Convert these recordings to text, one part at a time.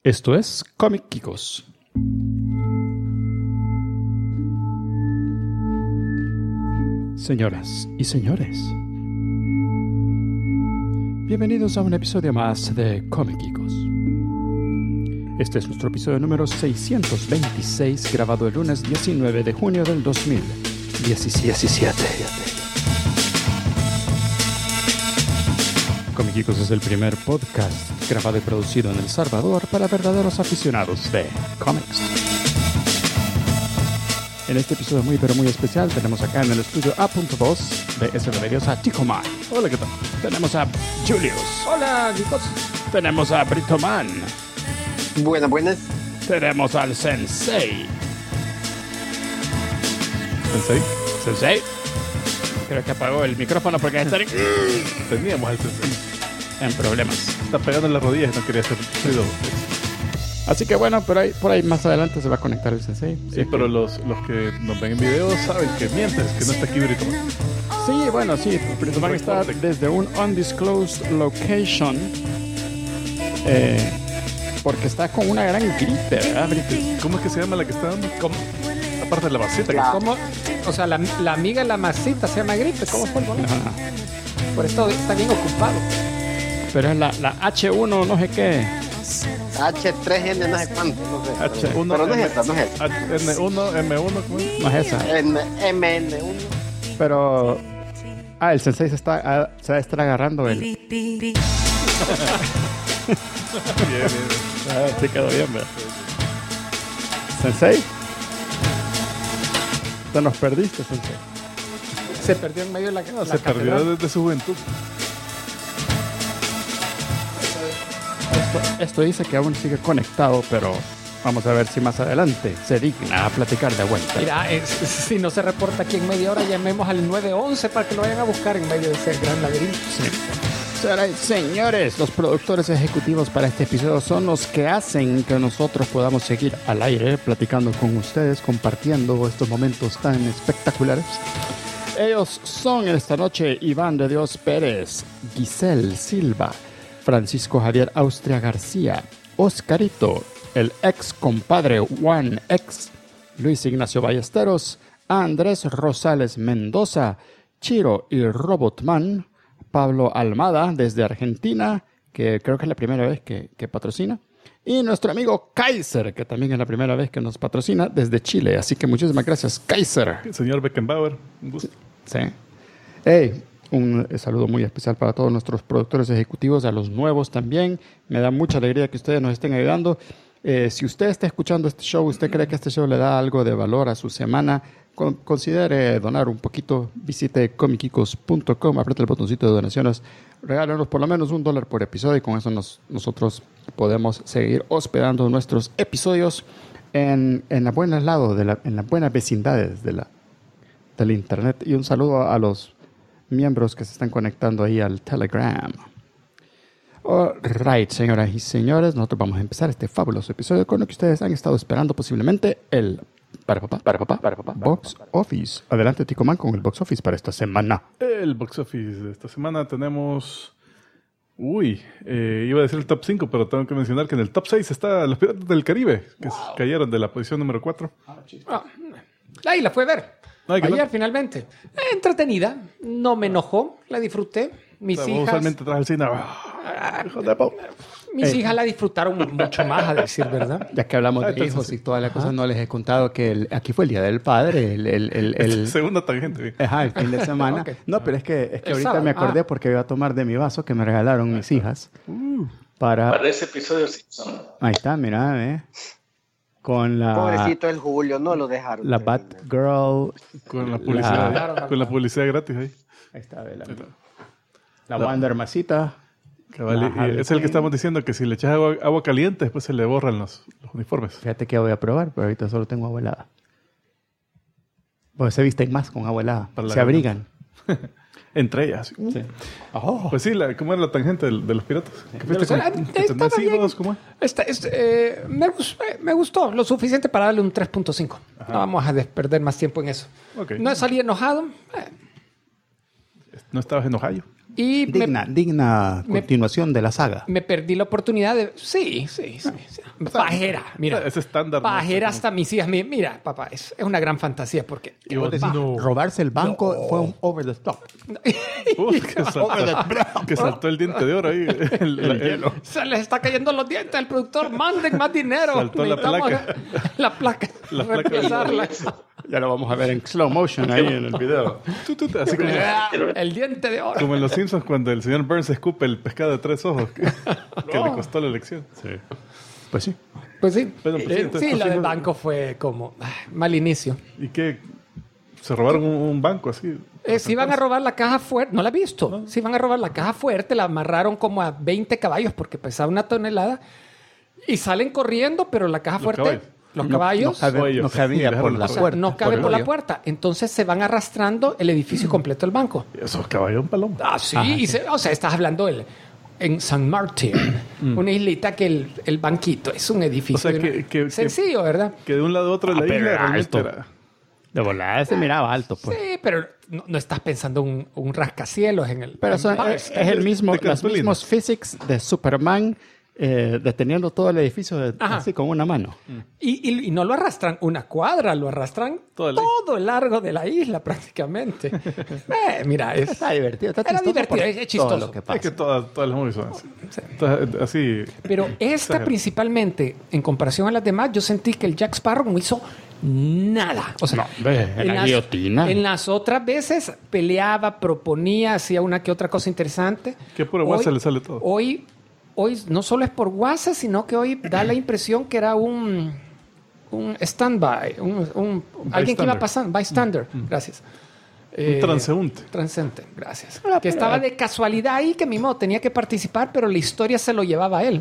Esto es Comic Kikos. Señoras y señores, bienvenidos a un episodio más de Comic Kikos. Este es nuestro episodio número 626, grabado el lunes 19 de junio del 2017. Comic Kikos es el primer podcast grabado y producido en El Salvador para verdaderos aficionados de cómics. En este episodio muy pero muy especial tenemos acá en el estudio A.2 de SBMedios a Ticoman. Hola, ¿qué tal? Tenemos a Julius. Hola, chicos. Tenemos a Britoman. Buenas. Tenemos al Sensei. ¿Sensei? Creo que apagó el micrófono porque está Teníamos al Sensei. en problemas. Está pegando en las rodillas y no quería hacer ruido. Así que bueno, por ahí más adelante se va a conectar el Sensei. Sí, pero los que nos ven en video saben que mientes, que no está aquí Britoman. Sí, bueno, sí. Britoman está desde un undisclosed location. Porque está con una gran gripe, ¿verdad, Brito? ¿Cómo es que se llama la que está dando? ¿Cómo? Aparte de la maceta. ¿Cómo? O sea, la amiga de la masita se llama gripe. ¿Cómo fue el momento? Ajá. Por esto está bien ocupado. Pero es la H1 no sé qué. H3N no sé cuánto, no sé. H1, pero no es esta, no es esta. N1, M1, ¿cómo es? No es esa. MN1. Pero... el Sensei se va a estar agarrando el... Bien. Sí quedó bien, ¿verdad? Sensei. Te nos perdiste, Sensei. Se perdió en medio de la Se perdió catedral. desde su juventud. Esto dice que aún sigue conectado, pero vamos a ver si más adelante se digna a platicar de vuelta. Mira, si no se reporta aquí en media hora, llamemos al 911 para que lo vayan a buscar en medio de ese gran laberinto. Sí. Señoras y señores, los productores ejecutivos para este episodio son los que hacen que nosotros podamos seguir al aire, platicando con ustedes, compartiendo estos momentos tan espectaculares. Ellos son esta noche Iván de Dios Pérez, Giselle Silva, Francisco Javier Austria García, Oscarito, el ex compadre Juan X, Luis Ignacio Ballesteros, Andrés Rosales Mendoza, Chiro y Robotman, Pablo Almada desde Argentina, que creo que es la primera vez que patrocina, y nuestro amigo Kaiser, que también es la primera vez que nos patrocina desde Chile. Así que muchísimas gracias, Kaiser. Señor Beckenbauer, un gusto. Sí. Hey, un saludo muy especial para todos nuestros productores ejecutivos, a los nuevos también. Me da mucha alegría que ustedes nos estén ayudando. Si usted está escuchando este show, usted cree que este show le da algo de valor a su semana, considere donar un poquito. Visite comickikos.com, apriete el botoncito de donaciones, regálenos por lo menos $1 por episodio y con eso nosotros podemos seguir hospedando nuestros episodios en la buena lado, en las buenas vecindades del internet. Y un saludo a los miembros que se están conectando ahí al Telegram. Alright, señoras y señores, nosotros vamos a empezar este fabuloso episodio con lo que ustedes han estado esperando, posiblemente el Box Office. Adelante, Ticoman, con el Box Office para esta semana. El box office de esta semana tenemos... iba a decir el top 5, pero tengo que mencionar que en el top 6 está Los Piratas del Caribe, que cayeron de la posición número 4. Ahí la fue a ver. Ay, ¿qué Ayer, tal? finalmente. Entretenida. No me enojó. La disfruté. Mis hijas... Usualmente tras el cine... hijo de pau. Mis hijas la disfrutaron mucho más, a decir verdad. Ya que hablamos de entonces hijos sí. y todas las cosas, no les he contado que aquí fue el Día del Padre, el Segunda tangente. Bien. el fin de semana. Ok. No, pero es que El ahorita sábado. me acordé porque iba a tomar de mi vaso que me regalaron mis hijas. Para ese episodio Simpson. Ahí está, mira, con Pobrecito el Julio, no lo dejaron. la Batgirl. Con la publicidad, Claro. con la publicidad gratis ahí. Ahí está, la Wonder Masita. Cabal, y Harley es el que Quinn. estamos diciendo que si le echas agua caliente, después se le borran los uniformes. Fíjate que voy a probar, pero ahorita solo tengo agua helada. Pues se visten más con agua helada. Para la Se abrigan. Entre ellas. Sí. Pues sí, ¿cómo era la tangente de los piratas? ¿Qué fuiste Estaba con- que tenés bien. hijos? ¿Cómo es? Me gustó lo suficiente para darle un 3.5. No vamos a perder más tiempo en eso. Ok. No salí enojado. ¿No estabas enojado? Y digna continuación de la saga. me perdí la oportunidad de... Sí. Pajera, mira. Es estándar. Pajera ¿no? hasta mis hijas. Mira, papá, es una gran fantasía porque... Y vos decís, Robarse el banco fue un over the top. Que saltó el diente de oro ahí. El hielo. Se les está cayendo los dientes al productor. Manden más dinero. Saltó la Necesitamos placa. La placa. La placa. Reemplazarla. Ya lo vamos a ver en slow motion ahí en el video. Así como, El diente de oro. como en Los Simpsons cuando el señor Burns escupe el pescado de 3 ojos que le costó la elección. Sí. Pues sí. Pues sí. Bueno, pues sí, entonces, sí, lo pues, del sí, banco fue como mal inicio. ¿Y qué? ¿Se robaron un banco así? Si iban a robar la caja fuerte, no la he visto. ¿No? Si iban a robar la caja fuerte, la amarraron como a 20 caballos porque pesaba 1 tonelada y salen corriendo, pero la caja fuerte, caballos. los caballos, No cabía por la o sea, puerta. no cabe por la el hoyo. puerta. Entonces se van arrastrando el edificio completo del banco. Esos caballos un paloma. Ah, sí. O sea, estás hablando en San Martín, una islita que el banquito es un edificio O sea, sencillo, ¿verdad? Que de un lado a otro de la pero isla era realmente alto. era... De volada se miraba alto, pues. Sí, pero no estás pensando un rascacielos en el... Pero es el mismo, de los cartulina. mismos physics de Superman deteniendo todo el edificio Ajá. así con una mano. Y no lo arrastran 1 cuadra, lo arrastran Todo todo el largo de la isla prácticamente. Mira, Está divertido, está era chistoso divertido, por es chistoso. todo lo que pasa. Es que todas las movies son así. Todas así. Pero esta Exagerado. principalmente, en comparación a las demás, yo sentí que el Jack Sparrow no hizo nada. O sea, en la guillotina. En las otras veces peleaba, proponía, hacía una que otra cosa interesante. Que puro guasa le sale todo. Hoy no solo es por guasa, sino que hoy da la impresión que era un stand-by, alguien que iba pasando, bystander, gracias. Un transeúnte. Transeúnte, gracias. Que estaba de casualidad ahí, que mismo tenía que participar, pero la historia se lo llevaba a él.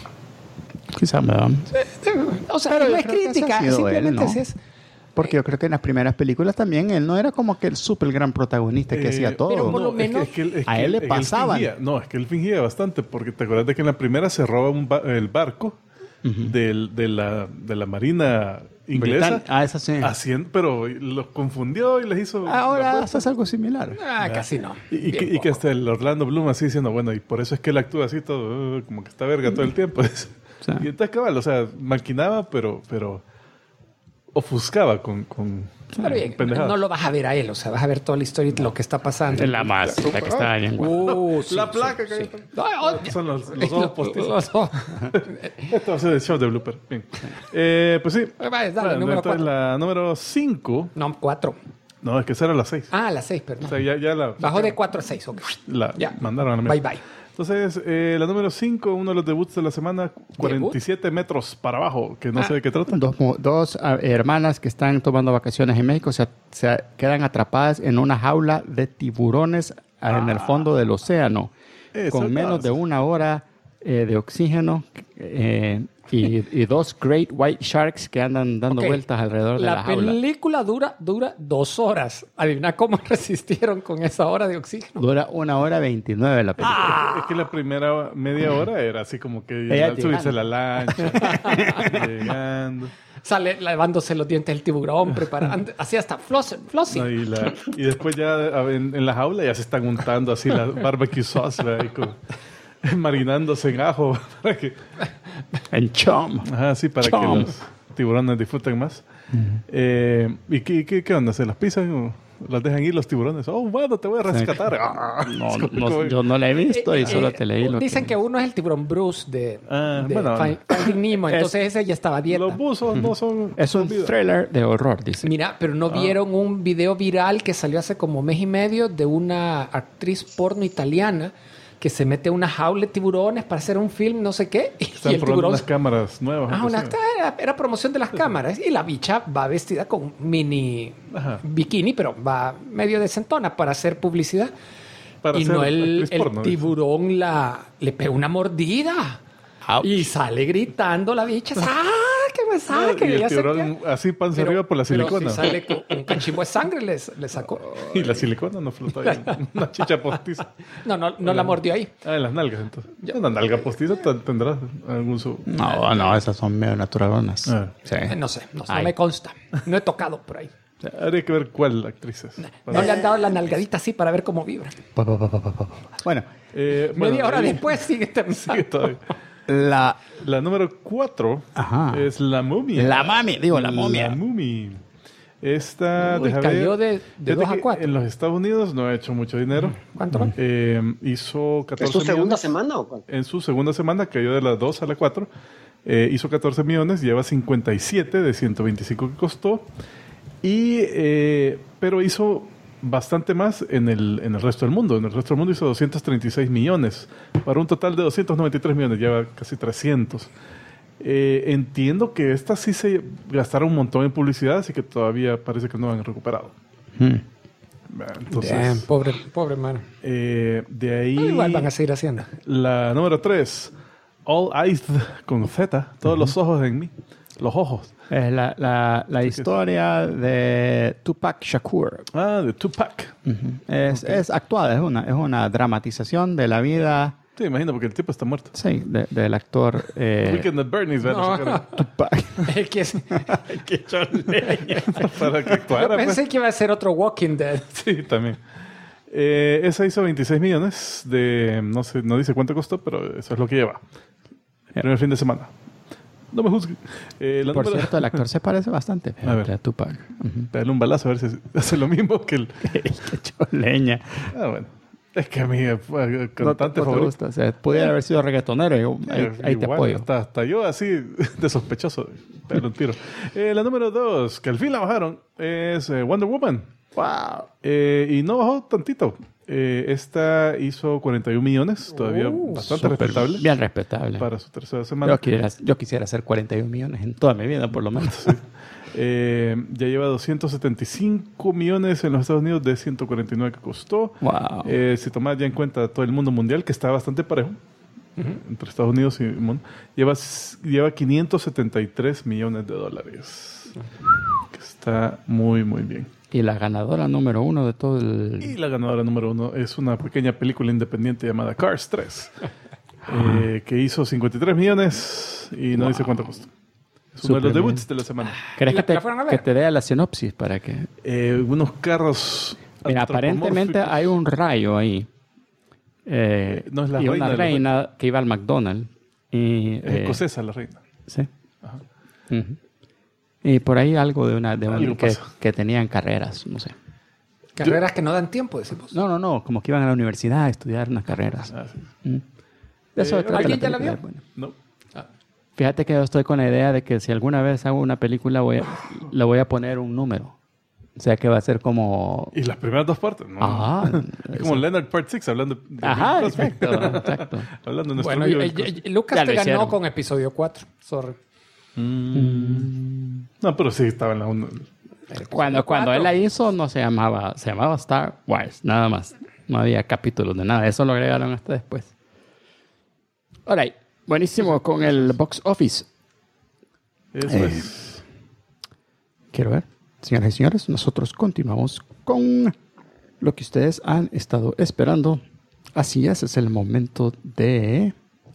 Quizá me da. O sea, Pero no yo es creo que ese crítica, ha sido simplemente él, ¿no? así es. Porque yo creo que en las primeras películas también él no era como que el súper gran protagonista que hacía todo. pero por lo No, menos a él le él pasaban. fingía. No, es que él fingía bastante, porque te acuerdas de que en la primera se roba el barco de la marina inglesa. Esa sí. Pero los confundió y les hizo... la Ahora fuerza. haces algo similar. Casi no. Y Bien que poco. hasta el Orlando Bloom así diciendo, bueno, y por eso es que él actúa así todo, como que está verga todo el tiempo. Y entonces cabal, o sea, maquinaba, pero ofuscaba con Pero bien, pendejadas. no lo vas a ver a él, o sea, vas a ver toda la historia y lo que está pasando. Es la más, la que está bien guapa. Sí, La placa sí, que- sí. No, Son los ojos postizos. los ojos. Esto va a ser el show de blooper. Bien. Pues sí. Dale, Bueno, número entonces 4. la número 5. No, 4. No, es que esa era la 6. Ah, la 6, perdón. O sea, ya la... Bajó de 4 a 6, ok. La Ya. mandaron a la Bye, mierda. bye. Entonces, la número 5, uno de los debuts de la semana, 47 metros para abajo, que no sé de qué trata. Dos hermanas que están tomando vacaciones en México se quedan atrapadas en una jaula de tiburones en el fondo del océano Eso con es menos de todo. 1 hora de oxígeno y 2 Great White Sharks que andan dando Ok. vueltas alrededor de la jaula. película dura 2 horas. Adivina cómo resistieron con esa hora de oxígeno. Dura 1 hora 29 la película. Es que la primera media hora era así como que Ella subirse llegando. la lancha, llegando. Sale lavándose los dientes del tiburón, preparando, así hasta flossing. No, y después ya en la jaula ya se están untando así la barbecue sauce, ¿verdad? Y marinándose en ajo para que, En chum. ajá, sí, para que Chom. los tiburones disfruten más. ¿Y qué onda? ¿Se las pisan o las dejan ir los tiburones? Oh, bueno, te voy a rescatar. Ah, Yo no la he visto y solo te leí lo Dicen que uno es el tiburón Bruce de bueno. Finding Nemo, entonces ese ya estaba a dieta. Los buzos no son... Es un vida. thriller de horror, dice. Mira, pero no vieron un video viral que salió hace como mes y medio de una actriz porno italiana que se mete a una jaula de tiburones para hacer un film, no sé qué, y Están el probando tiburón... unas cámaras nuevas. Ah, inclusive. era promoción de las cámaras. Y la bicha va vestida con un mini Ajá. bikini, pero va medio decentona para hacer publicidad. Para Y ser no el actriz porno, tiburón le pega una mordida. Ouch. Y sale gritando la bicha, ¡sáqueme, sáqueme! Y el Ya se tiburón queda. así panza Pero- arriba por la pero silicona. si sale con un cachimbo de sangre, le sacó. Y la silicona no flota ahí. Una chicha postiza. No la mordió ahí. Ah, en las nalgas, entonces. Una nalga postiza tendrá algún su... No, esas son medio naturalonas. Ah. Sí. No sé, no Ay. me consta. No he tocado por ahí. Habría que ver cuál actriz es. No le han dado la nalgadita así para ver cómo vibra. Bueno, Media hora ahí después sigue temblando. sigue todavía. la La número 4 Ajá. es La Momia. la momia. La Momia. Esta, Uy, deja cayó ver. de Fíjate 2 a que 4. En los Estados Unidos no ha hecho mucho dinero. ¿Cuánto va? Hizo 14 ¿Es tu segunda millones. semana o cuál? En su segunda semana cayó de la 2 a la 4. Hizo 14 millones, lleva 57 de 125 que costó. Pero hizo bastante más en el resto del mundo. En el resto del mundo hizo 236 millones. Para un total de 293 millones, lleva casi 300. Entiendo que estas sí se gastaron un montón en publicidad, así que todavía parece que no han recuperado. Entonces, Damn, pobre mano. de ahí... Igual van a seguir haciendo. La número 3, All Eyes con Z, todos los ojos en mí. Los ojos. Es la historia de Tupac Shakur. De Tupac. Es actuada, es una dramatización de la vida, Sí, imagino, porque el tipo está muerto. sí, del actor Weekend at Bernie's, ¿verdad? No. Esa cara. Tupac. Es que es- ¡Qué choleña! Para que Yo actuara. pensé Pues. que iba a ser otro Walking Dead. Sí, también. Esa hizo 26 millones de... No sé, no dice cuánto costó, pero eso es lo que lleva. El primer fin de semana. No me juzgue. La Por número- cierto, el actor se parece bastante A ver. a Tupac. Dale un balazo a ver si hace lo mismo que el... ¡Qué choleña! Bueno. Es que a mí, No cantante te favorito. gusta. O sea, pudiera haber sido reggaetonero. Ahí te Igual, apoyo. Hasta yo así de sospechoso. Pero un tiro. La número 2, que al fin la bajaron, es Wonder Woman. ¡Wow! Y no bajó tantito. Esta hizo 41 millones, todavía bastante respetable Bien respetable. para su tercera semana. Yo quisiera hacer 41 millones en toda mi vida, por lo menos. Ya lleva 275 millones en los Estados Unidos de 149 que costó. ¡Wow! Si tomas ya en cuenta todo el mundo mundial, que está bastante parejo, entre Estados Unidos y el mundo, lleva 573 millones de dólares. Que está muy, muy bien. Y la ganadora número 1 de todo el... Y la ganadora número 1 es una pequeña película independiente llamada Cars 3, que hizo 53 millones y no dice cuánto costó. Es uno de los Súper debuts de la semana. ¿Crees ¿La fueron a ver? que te dé la sinopsis para que... Unos carros... Mira, aparentemente antropomórficos. hay un rayo ahí. No es la y reina una de los reina que iba al McDonald's. Y, Es escocesa la reina. sí. Ujú. Y por ahí algo de una Algo que, pasa. que tenían carreras, no sé. Carreras que no dan tiempo, decimos. No, como que iban a la universidad a estudiar unas carreras. Ah, sí. De eso trata ¿alguien ya la película, vio? bueno. No. Fíjate que yo estoy con la idea de que si alguna vez hago una película le voy a poner un número. O sea que va a ser como... Y las primeras dos partes, ¿no? Ajá. Es como Leonard Part 6 hablando de Ajá, Bill Cosby. exacto. Hablando de nuestro Bueno, amigo Bill Cosby. Lucas Ya te lo ganó hicieron. con episodio 4. Sorry. No, pero sí, estaba en la 1. Cuando él la hizo no se llamaba Star Wars, nada más. No había capítulos de nada. Eso lo agregaron hasta después. Alright, buenísimo con el box office. Eso es. Quiero ver, señoras y señores, nosotros continuamos con lo que ustedes han estado esperando. Así es el momento de...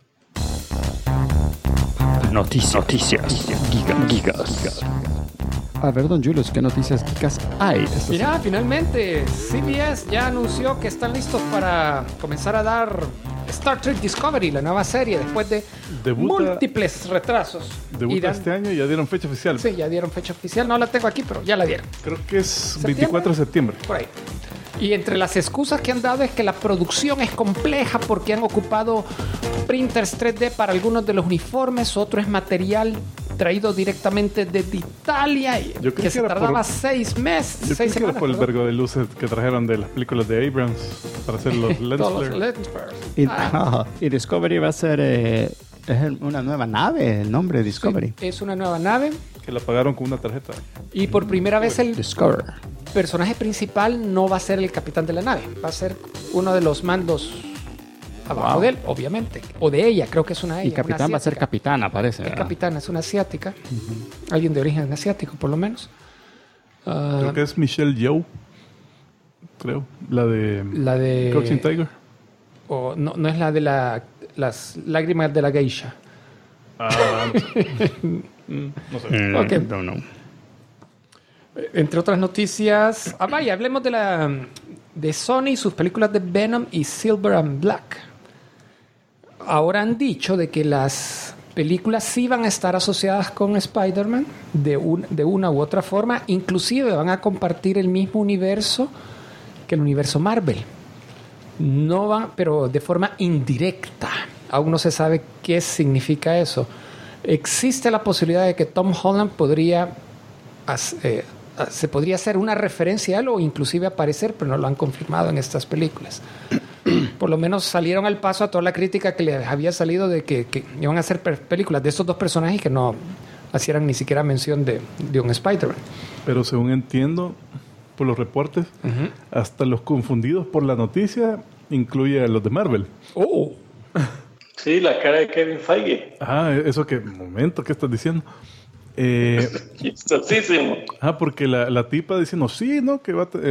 Noticias. Gigas. A ver, don Julius, ¿qué noticias gigas hay? Mira, finalmente CBS ya anunció que están listos para comenzar a dar Star Trek Discovery, la nueva serie, después de Debuta- múltiples retrasos. Y Debuta dan- este año y ya dieron fecha oficial. Sí, ya dieron fecha oficial. No la tengo aquí, pero ya la dieron. Creo que es ¿Septiembre? 24 de septiembre. Por ahí. Y entre las excusas que han dado es que la producción es compleja porque han ocupado printers 3D para algunos de los uniformes, otro es material traído directamente desde Italia y Yo creí que que se era tardaba por- 6 meses, Yo 6 creo que era semanas. por el perdón. vergo de luces que trajeron de las películas de Abrams para hacer los lens Todos los flare. lens flares. Y Discovery va a ser es una nueva nave, el nombre Discovery. Sí, es una nueva nave Que la pagaron con una tarjeta. y por primera vez el Discover. personaje principal no va a ser el capitán de la nave, va a ser uno de los mandos abajo Wow. de él, obviamente, o de ella, creo que es una ella. Y capitán una va a ser asiática. capitana, parece. Es ¿verdad? capitana, es una asiática, alguien de origen asiático por lo menos. Creo que es Michelle Yeoh. Creo. La de La de... Crouching Tiger. o no, no es la de las lágrimas de la geisha. Ah, no sé. Mm, Ok. no. Entre otras noticias... vaya, hablemos de Sony y sus películas de Venom y Silver and Black. Ahora han dicho de que las películas sí van a estar asociadas con Spider-Man de una u otra forma. Inclusive van a compartir el mismo universo que el universo Marvel. No van, pero de forma indirecta. Aún no se sabe qué significa eso. Existe la posibilidad de que Tom Holland se podría hacer una referencia a él o inclusive aparecer, pero no lo han confirmado en estas películas. Por lo menos salieron al paso a toda la crítica que les había salido de que iban a hacer películas de estos dos personajes que no hicieran ni siquiera mención de un Spider-Man. Pero según entiendo por los reportes, hasta los confundidos por la noticia incluye a los de Marvel. ¡Oh! Sí, la cara de Kevin Feige. Eso que... Momento, ¿qué estás diciendo? Chistosísimo. Porque la tipa diciendo, sí, ¿no? Que va...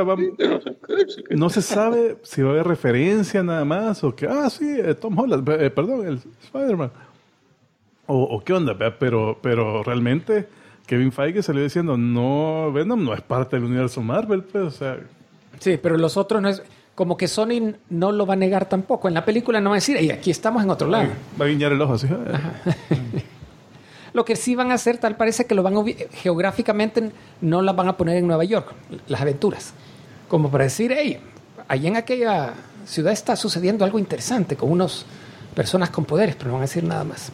no se sabe si va a haber referencia nada más o que... sí, Tom Holland, perdón, el Spider-Man. O qué onda, pero realmente Kevin Feige salió diciendo, no, Venom no es parte del universo Marvel, pues, o sea... Sí, pero los otros no es... Como que Sony no lo va a negar tampoco. En la película no va a decir, aquí estamos en otro lado. Va a guiñar el ojo así. Lo que sí van a hacer, tal parece que lo van a geográficamente no las van a poner en Nueva York, las aventuras. Como para decir, ahí en aquella ciudad está sucediendo algo interesante con unas personas con poderes, pero no van a decir nada más.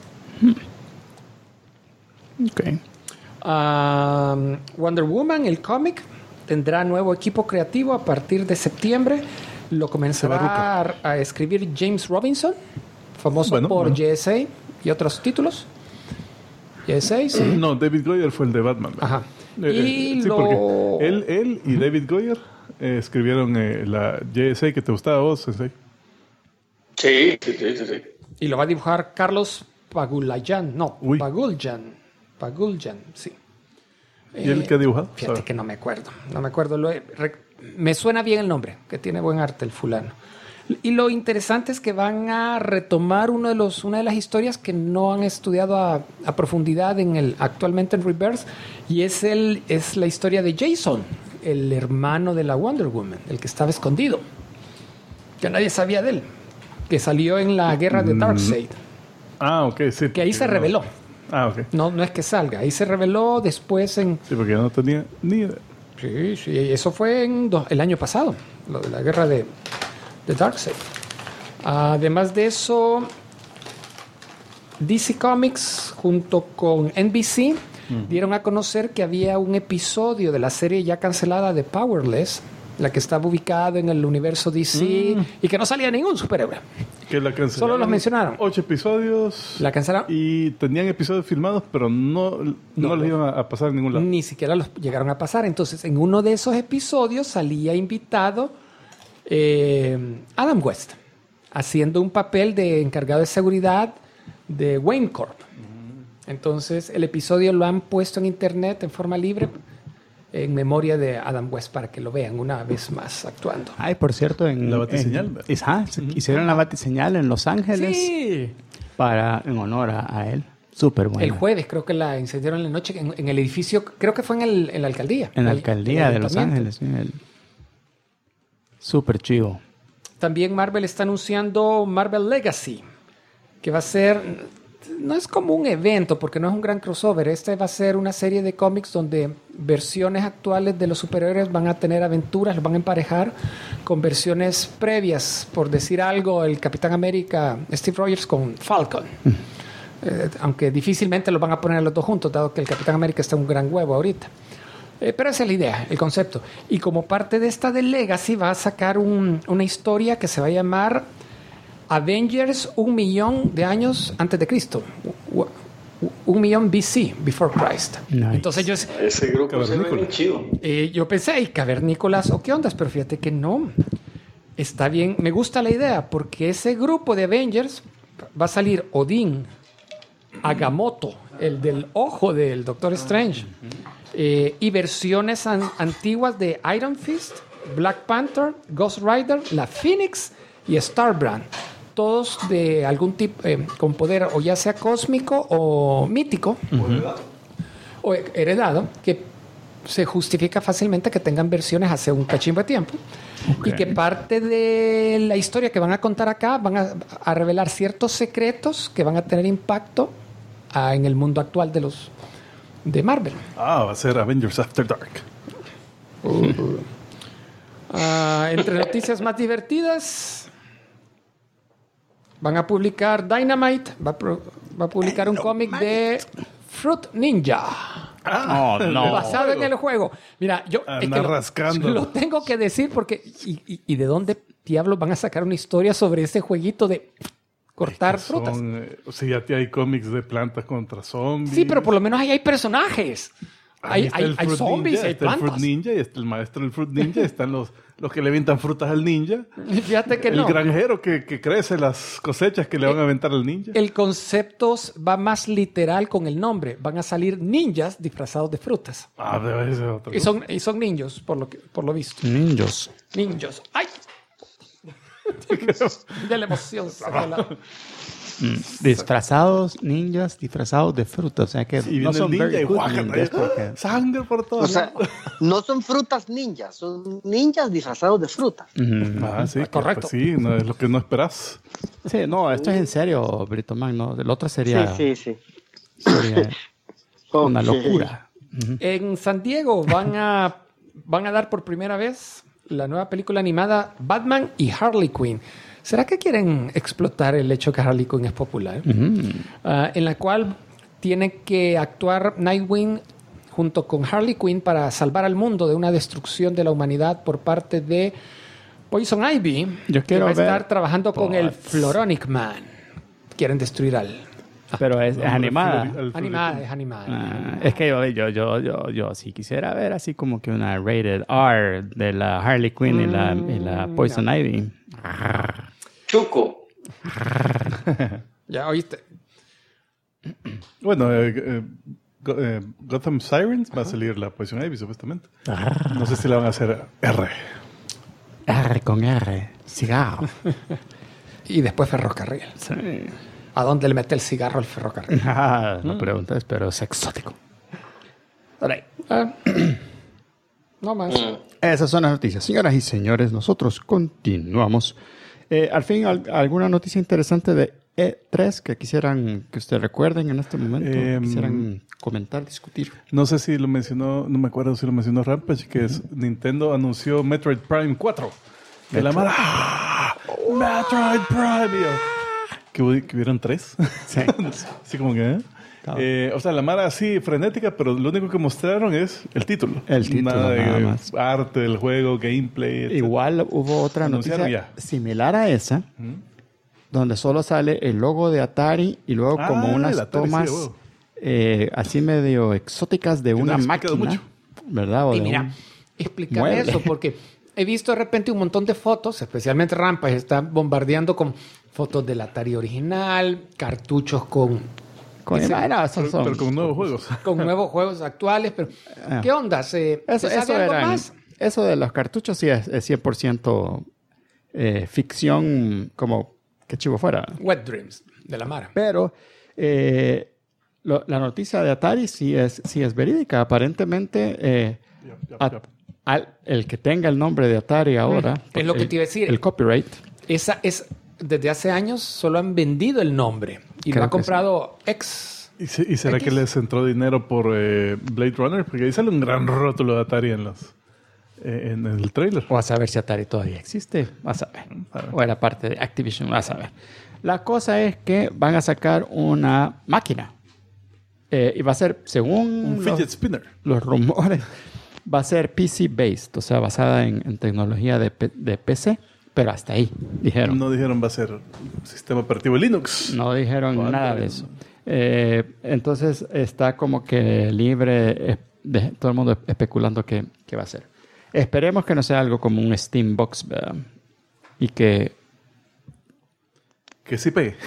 Ok. Wonder Woman, el cómic, tendrá nuevo equipo creativo a partir de septiembre. Lo comenzará a escribir James Robinson, famoso por JSA y otros títulos. JSA, sí. No, David Goyer fue el de Batman. Ajá. Porque él y David Goyer escribieron la JSA que te gustaba a vos, Sensei. Sí. Y lo va a dibujar Carlos Pagulayan. No, Paguljan, sí. ¿Y él qué ha dibujado? Fíjate que no me acuerdo. Me suena bien el nombre, que tiene buen arte el fulano. Y lo interesante es que van a retomar una de las historias que no han estudiado a profundidad actualmente en Rebirth, y es la historia de Jason, el hermano de la Wonder Woman, el que estaba escondido, que nadie sabía de él, que salió en la guerra de Darkseid. Ok, sí. Que ahí se reveló. Ok. No es que salga, ahí se reveló después en... Sí, porque yo no tenía ni idea. Sí, eso fue el año pasado, lo de la guerra de Darkseid. Además de eso, DC Comics junto con NBC dieron a conocer que había un episodio de la serie ya cancelada de Powerless, la que estaba ubicada en el universo DC y que no salía ningún superhéroe. Que la cancelaron. Solo los mencionaron. 8 episodios. La cancelaron. Y tenían episodios filmados, pero no les iban a pasar en ningún lado. Ni siquiera los llegaron a pasar. Entonces, en uno de esos episodios salía invitado Adam West, haciendo un papel de encargado de seguridad de Wayne Corp. Entonces, el episodio lo han puesto en internet en forma libre en memoria de Adam West para que lo vean una vez más actuando. Por cierto, en la batiseñal. Hicieron la batiseñal en Los Ángeles. Sí. En honor a él. Súper bueno. El jueves creo que la incendiaron en la noche en el edificio, creo que fue en la alcaldía. En la alcaldía de Los Ángeles. Súper chivo. También Marvel está anunciando Marvel Legacy, que va a ser... No es como un evento, porque no es un gran crossover. Este va a ser una serie de cómics donde versiones actuales de los superhéroes van a tener aventuras, los van a emparejar con versiones previas. Por decir algo, el Capitán América, Steve Rogers con Falcon. Aunque difícilmente los van a poner los dos juntos, dado que el Capitán América está un gran huevo ahorita. Pero esa es la idea, el concepto. Y como parte de esta de Legacy va a sacar una historia que se va a llamar Avengers 1,000,000 de años antes de Cristo. 1,000,000 BC, Before Christ. Nice. Entonces ese grupo se ve bien chido. Yo pensé, cavernícolas o qué ondas, pero fíjate que no. Está bien, me gusta la idea, porque ese grupo de Avengers va a salir Odín, Agamotto, el del ojo del Doctor Strange, y versiones antiguas de Iron Fist, Black Panther, Ghost Rider, la Phoenix y Starbrand. Todos de algún tipo, con poder o ya sea cósmico o mítico, o heredado, que se justifica fácilmente que tengan versiones hace un cachimbo de tiempo. Ok. Y que parte de la historia que van a contar acá van a revelar ciertos secretos que van a tener impacto en el mundo actual de Marvel. Va a ser Avengers After Dark. Entre noticias más divertidas, van a publicar Dynamite, va a publicar un cómic de Fruit Ninja. Oh, no. Basado en el juego. Mira, yo Anda rascando. lo tengo que decir porque... ¿Y de dónde diablos van a sacar una historia sobre ese jueguito de cortar frutas? Sí, ya hay cómics de plantas contra zombies. Sí, pero por lo menos ahí hay personajes. Ahí Hay está el Fruit zombies, Ninja, hay está el Fruit plantas. Ninja, y está el maestro del Fruit Ninja, están los que le aventan frutas al ninja. Y fíjate que El no. granjero que crece las cosechas que le van a aventar al ninja. El concepto va más literal con el nombre. Van a salir ninjas disfrazados de frutas. Debe ser otro. Y son ninjas, por lo visto. Ninjas. Ninjas. ¡Ay! De la emoción. Disfrazados, ninjas, disfrazados de fruta. O sea que Y no viene son el ninja very y good guácala, ninjas porque- sangre por O todos sea, no son frutas ninjas, son ninjas disfrazados de frutas. Sí, Correcto. Sí, no es lo que no esperas. Sí, no, esto es en serio, Brito Man, ¿no? El otro Sí, sería, sí. sería una Ok. locura. En San Diego van a dar por primera vez la nueva película animada Batman y Harley Quinn. ¿Será que quieren explotar el hecho que Harley Quinn es popular? En la cual tiene que actuar Nightwing junto con Harley Quinn para salvar al mundo de una destrucción de la humanidad por parte de Poison Ivy, Yo que quiero va a ver estar trabajando con el Bots. Floronic Man. Quieren destruir al... Pero es animada. Animada, es animada. Es que yo sí quisiera ver así como que una rated R de la Harley Quinn y la Poison Ivy. Chuco. Ya oíste. Bueno, Gotham Sirens va a salir la Poison Ivy, supuestamente. No sé si la van a hacer R. R con R. Cigarro. Y después ferrocarril. Sí. ¿A dónde le mete el cigarro al ferrocarril? No preguntes, pero es exótico. No más. Esas son las noticias. Señoras y señores, nosotros continuamos. Al fin, ¿alguna noticia interesante de E3 que quisieran que ustedes recuerden en este momento? Quisieran comentar, discutir. No sé si lo mencionó, no me acuerdo si lo mencionó Rampage, que es Nintendo anunció Metroid Prime 4. Que la mala... Metroid Prime. Que hubieron 3. Sí. Así como que... o sea, la mara así frenética, pero lo único que mostraron es el título. El título, Nada de nada más. arte del juego, gameplay, etc. Igual hubo otra Anunciaron noticia ya. similar a esa, donde solo sale el logo de Atari y luego como el unas Atari, sí, tomas huevo. así medio exóticas de no una ha explicado máquina, mucho. ¿verdad? O Y de mira, un- explícame mueble. eso, porque he visto de repente un montón de fotos, especialmente Rampage está bombardeando con fotos del Atari original, cartuchos con no, esos son- Pero con nuevos juegos. nuevos juegos actuales, pero Ah. ¿qué onda? ¿Se Eso, sabe eso algo eran- más? eso de los cartuchos sí es 100% ficción, como que chivo fuera. Wet Dreams, de la Mara. Pero la noticia de Atari sí es verídica. Aparentemente, el que tenga el nombre de Atari ahora, Es lo que te iba a decir. el copyright, Esa es, desde hace años solo han vendido el nombre y Creo lo ha que comprado ex. ¿Y será que les entró dinero por Blade Runner? Porque ahí sale un gran rótulo de Atari en el trailer. o a saber si Atari todavía existe, a saber. O era parte de Activision, a saber. La cosa es que van a sacar una máquina. Y va a ser, según Un fidget spinner. los rumores, va a ser PC-based, o sea, basada en tecnología de PC, pero hasta ahí, dijeron. No dijeron va a ser sistema operativo Linux. No dijeron ¿Cuánto? nada de eso. Entonces está como que libre, de todo el mundo especulando qué va a ser. Esperemos que no sea algo como un Steambox, ¿verdad? Y que... Que sí pegue.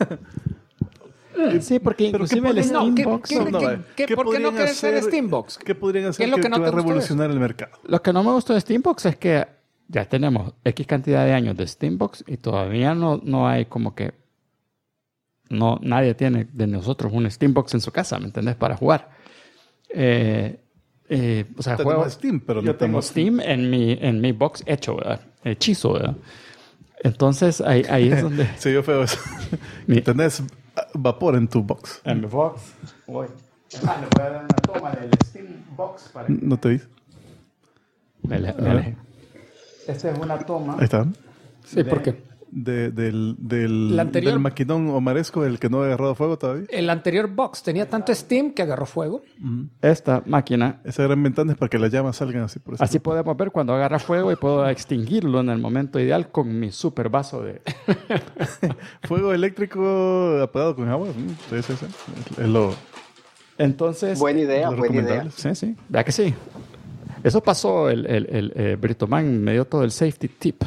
Sí, porque Pero inclusive el ¿qué podrían- Steambox... ¿qué- por qué no podrían quieres ser hacer- Steambox? ¿Qué podrían hacer ¿Qué es lo que que no va a te gustó de revolucionar el mercado? Lo que no me gustó de Steambox es que ya tenemos X cantidad de años de Steambox y todavía no hay como que... Nadie tiene de nosotros un Steambox en su casa, ¿me entendés? Para jugar. O sea, Tenemos juegos... Steam, pero yo no tengo tenemos Steam en mi box hecho, ¿verdad? Hechizo, ¿verdad? Entonces, ahí es donde... Se vio feo eso. Que tenés vapor en tu box. En mi box. Voy. Le voy a dar una toma del Steam Box para que... ¿No te vi? Me alejé. Esta es una toma... Ahí está. Sí, ¿por qué? Del anterior- del maquinón omaresco, el que no ha agarrado fuego todavía. El anterior box tenía tanto Steam que agarró fuego. Esta máquina... Esa gran ventana es para que las llamas salgan así por eso. Así podemos ver cuando agarra fuego y puedo extinguirlo en el momento ideal con mi super vaso de... Fuego eléctrico apagado con agua. Sí. Es lo Entonces... Buena idea, lo buena idea. recomendable. Sí. ¿Verdad que sí? Eso pasó, el Britoman me dio todo el safety tip.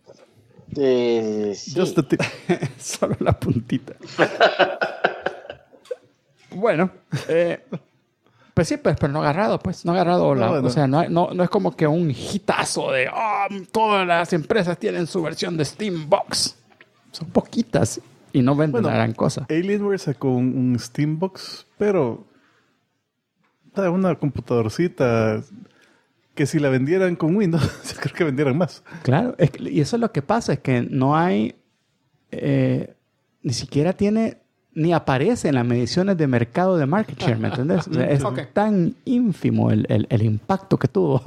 Sí. Just the tip. Solo la puntita. Bueno, pues sí, pero no ha agarrado, pues. No ha agarrado la... bueno. O sea, no es como que un hitazo de... todas las empresas tienen su versión de Steam Box. Son poquitas y no venden la gran cosa. Alienware sacó un Steambox, pero una computadorcita que si la vendieran con Windows, yo creo que vendieran más. Claro, y eso es lo que pasa, es que no hay... ni siquiera tiene... Ni aparece en las mediciones de mercado de market share, ¿me entendés? O sea, es tan ínfimo el impacto que tuvo.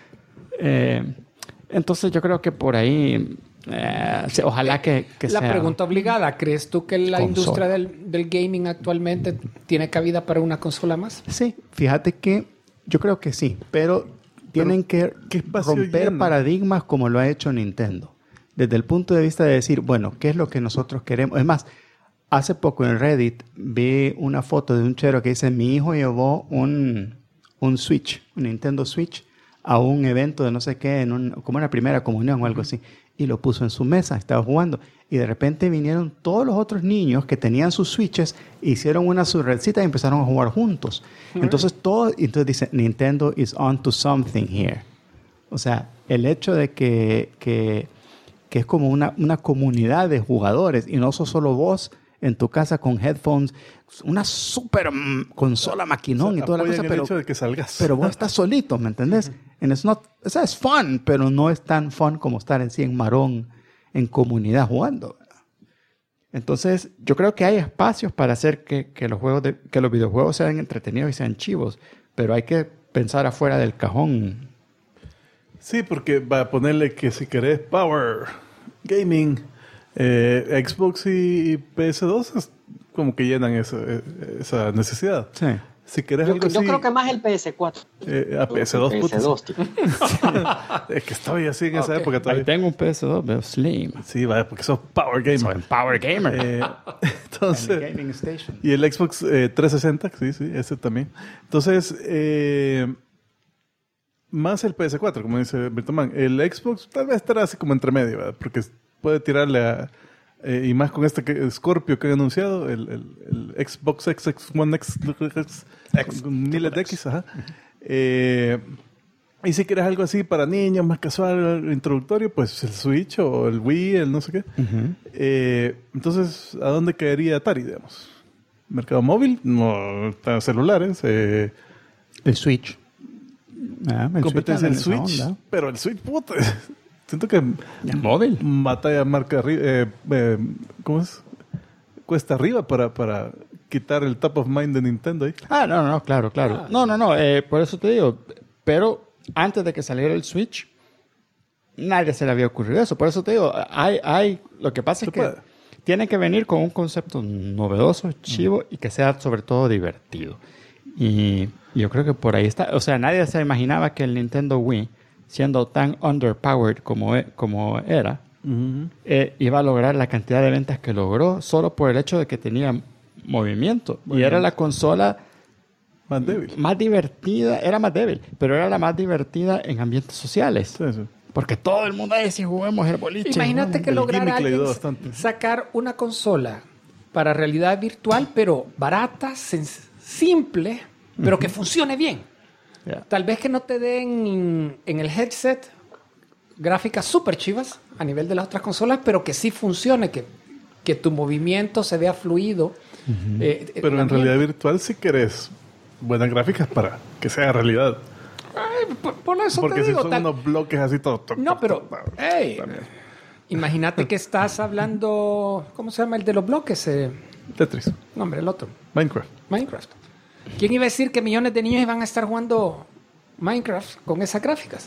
Entonces yo creo que por ahí... ojalá que La sea... pregunta obligada, ¿crees tú que la Consola. industria del gaming actualmente tiene cabida para una consola más? Sí, fíjate que yo creo que sí, pero tienen que ¿qué espacio romper llena? paradigmas como lo ha hecho Nintendo. Desde el punto de vista de decir, bueno, ¿qué es lo que nosotros queremos? Es más, hace poco en Reddit vi una foto de un chero que dice, mi hijo llevó un Switch, un Nintendo Switch, a un evento de no sé qué, como una primera comunión o algo así, y lo puso en su mesa, estaba jugando. Y de repente vinieron todos los otros niños que tenían sus Switches, hicieron una subredcita y empezaron a jugar juntos. Entonces dice, Nintendo is on to something here. O sea, el hecho de que es como una comunidad de jugadores y no sos solo vos en tu casa con headphones, una super consola maquinón y toda la cosa, el hecho de que salgas. pero vos estás solito, ¿me entendés? And it's not, o sea, es fun, pero no es tan fun como estar en marón, en comunidad jugando. Entonces, yo creo que hay espacios para hacer que los videojuegos sean entretenidos y sean chivos, pero hay que pensar afuera del cajón. Sí, porque va a ponerle que si querés Power Gaming, Xbox y PS2 es como que llenan esa necesidad. Sí. Si querés Yo algo así... creo que más el PS4. A PS2, puta. PS2, tipo. Es que estaba ya así en esa época Ahí todavía. tengo un PS2, pero slim. Sí, vaya, porque sos Power Gamer. Soy un Power Gamer. Entonces... En el Gaming Station. Y el Xbox 360, sí, ese también. Entonces, más el PS4, como dice Bertomán. El Xbox tal vez estará así como entre medio, ¿verdad? Porque puede tirarle y más con Scorpio que han anunciado, el Xbox One X, miles de X, ajá. Y si quieres algo así para niños, más casual, introductorio, pues el Switch o el Wii, el no sé qué. Entonces, ¿a dónde caería Atari, digamos? ¿Mercado móvil? No, está celulares. El Switch. Competencia del anda en esa Switch. onda. Pero el Switch, puta. Siento que ¿El móvil? batalla marca arriba. ¿Cómo es? Cuesta arriba para quitar el top of mind de Nintendo ahí. No, claro. No, por eso te digo. Pero antes de que saliera el Switch, nadie se le había ocurrido eso. Por eso te digo, lo que pasa es que tiene que venir con un concepto novedoso, chivo, y que sea sobre todo divertido. Y yo creo que por ahí está. O sea, nadie se imaginaba que el Nintendo Wii, siendo tan underpowered como era, iba a lograr la cantidad de ventas que logró solo por el hecho de que tenía movimiento. Y era la consola más débil. Más divertida, era más débil, pero era la más divertida en ambientes sociales. Sí. Porque todo el mundo dice, juguemos el boliche. Imagínate que El lograra gimmick le alguien ayudó bastante. sacar una consola para realidad virtual, pero barata, simple, pero que funcione bien. Yeah. Tal vez que no te den en el headset gráficas súper chivas a nivel de las otras consolas, pero que sí funcione, que tu movimiento se vea fluido. Pero en realidad virtual si querés buenas gráficas para que sea realidad. por eso Porque te si digo. son unos bloques así todos. No, pero, hey, imagínate que estás hablando, ¿cómo se llama el de los bloques? Tetris. No, hombre, el otro. Minecraft. ¿Quién iba a decir que millones de niños iban a estar jugando Minecraft con esas gráficas?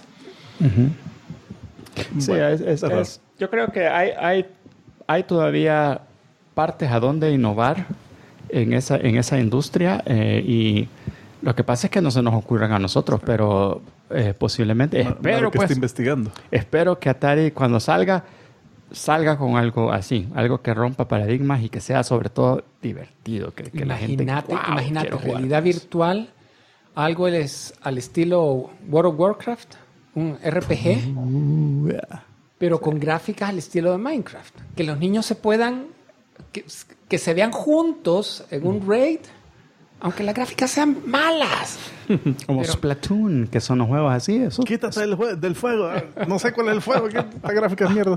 Sí, Bueno, yo creo que hay todavía partes a donde innovar en esa industria y lo que pasa es que no se nos ocurran a nosotros, pero posiblemente, espero que pues, esté investigando. espero que Atari cuando salga con algo así, algo que rompa paradigmas y que sea sobre todo divertido, que la gente Imagínate, quiero jugar. realidad virtual, algo al estilo World of Warcraft, un RPG, pero con gráficas al estilo de Minecraft. Que los niños se puedan, que se vean juntos en un raid, aunque las gráficas sean malas. Como Splatoon, que son los juegos así, eso. Quítate del fuego. No sé cuál es el fuego. Esta gráfica es mierda.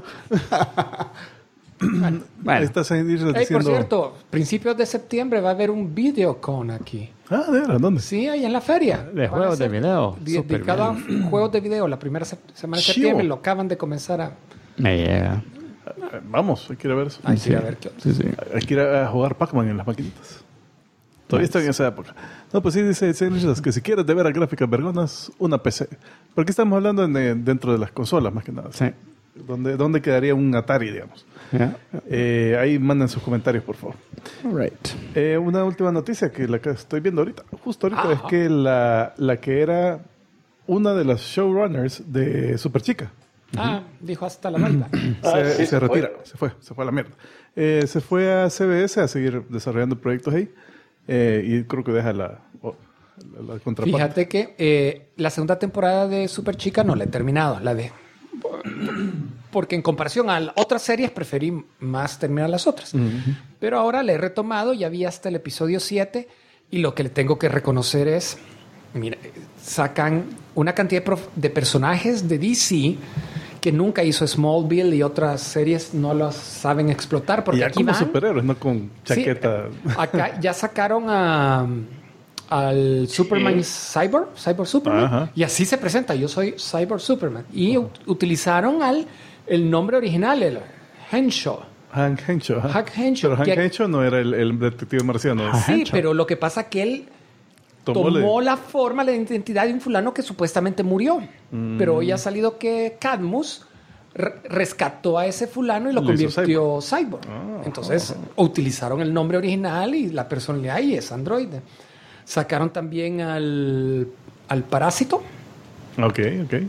Bueno, Estás diciendo... Por cierto, principios de septiembre va a haber un videocon aquí. Ah, ¿de verdad? ¿Dónde? Sí, ahí en la feria. De Van a juegos de ser video. dedicado a juegos de video. La primera semana de septiembre lo acaban de comenzar a... Me llega. Vamos, hay que ir a ver eso. Hay que ir a ver qué onda. Sí, sí. Hay que ir a jugar Pac-Man en las maquinitas. Todavía está en esa época. No, pues sí, dice Richards que si quieres de ver a gráficas vergonas, una PC. Porque estamos hablando dentro de las consolas, más que nada. Sí. ¿Dónde quedaría un Atari, digamos? Yeah. Ahí manden sus comentarios, por favor. All right. Una última noticia que la que estoy viendo ahorita, justo ahorita, es que la que era una de las showrunners de Super Chica Dijo hasta la maldad. se retira, se fue a la mierda. Se fue a CBS a seguir desarrollando proyectos ahí y creo que deja la contraparte. Fíjate que la segunda temporada de Super Chica no la he terminado, porque en comparación a otras series preferí más terminar las otras. Pero ahora la he retomado, ya vi hasta el episodio 7 y lo que le tengo que reconocer es, mira, sacan una cantidad de personajes de DC que nunca hizo Smallville y otras series no los saben explotar. Porque y ya aquí como van, superhéroes, no con chaqueta. Sí, acá ya sacaron al Superman Cyborg Superman. Ajá. Y así se presenta. Yo soy Cyborg Superman. Y utilizaron el nombre original, el Henshaw. Hank Henshaw. Ajá. Hank Henshaw. Pero Hank Henshaw no era el detective marciano. Sí, pero lo que pasa es que él tomó la forma, la identidad de un fulano que supuestamente murió. Pero hoy ha salido que Cadmus rescató a ese fulano y lo convirtió cyborg. Entonces utilizaron el nombre original y la personalidad y es androide. Sacaron también al Parásito. Ok.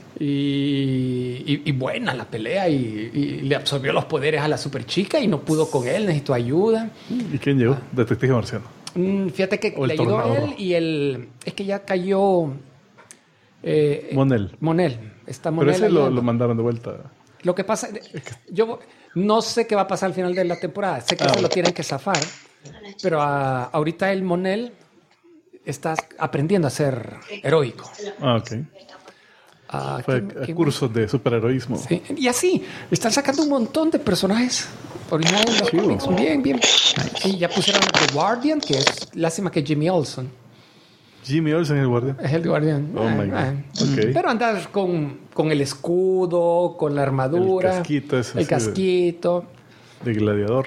Y buena la pelea y le absorbió los poderes a la Super Chica y no pudo con él, necesitó ayuda. ¿Y quién llegó? Detective marciano. Fíjate que O el le ayudó a tornado. él es que ya cayó Monel. Está Pero Monel ese ahí lo dando. mandaron de vuelta. Lo que pasa, yo no sé qué va a pasar al final de la temporada. Sé que se lo tienen que zafar, pero ahorita el Monel está aprendiendo a ser heroico. Ok. Fue a cursos de superheroísmo. Sí. Y así, están sacando un montón de personajes originales de los cómics. Bien. Y ya pusieron a The Guardian, que es lástima que Jimmy Olsen. Jimmy Olsen es el guardián. Es el Guardian. Oh my God. Okay. Pero andar con el escudo, con la armadura. El casquito ese, El sí, casquito. De gladiador.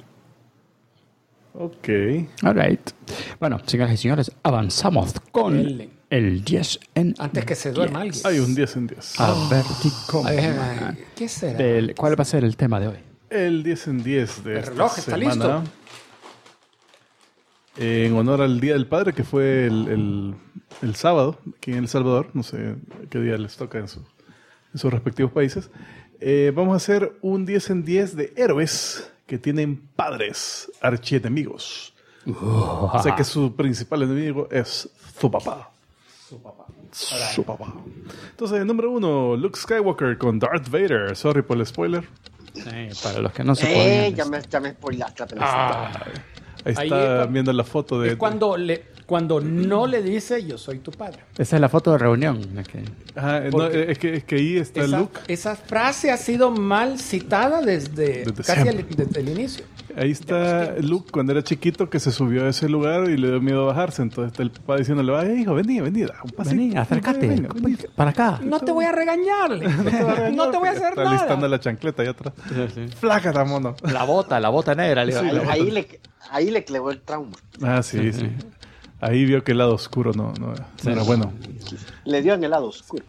Ok. All right. Bueno, señoras y señores, avanzamos con el 10 en Antes que se duerma alguien. Hay un 10 en 10. A ver, ¿Qué será? ¿cuál va a ser el tema de hoy? El 10 en 10 de El esta reloj está semana. listo. En honor al Día del Padre, que fue el sábado, aquí en El Salvador. No sé qué día les toca en sus respectivos países. Vamos a hacer un 10 en 10 de héroes que tienen padres archienemigos. O sea que su principal enemigo es su papá. Su papá. Entonces, número 1, Luke Skywalker con Darth Vader. Sorry por el spoiler. Para los que no se pueden. Ya me spoilaste la película. Ahí está viendo la foto de... Es cuando Cuando no le dice, yo soy tu padre. Esa es la foto de reunión. Es que ahí está Luke. Esa frase ha sido mal citada desde casi desde el inicio. Ahí está Luke cuando era chiquito que se subió a ese lugar y le dio miedo a bajarse. Entonces está el papá diciéndole, vaya hijo, vení, da un pasito. Vení, acércate, para acá. No te voy a regañar. No te voy a hacer está nada. Está listando la chancleta allá atrás. Sí. Flácata, mono. La bota negra. Ahí le clavó el trauma. Ah, sí. Ahí vio que el lado oscuro no era bueno. Le dio en el lado oscuro.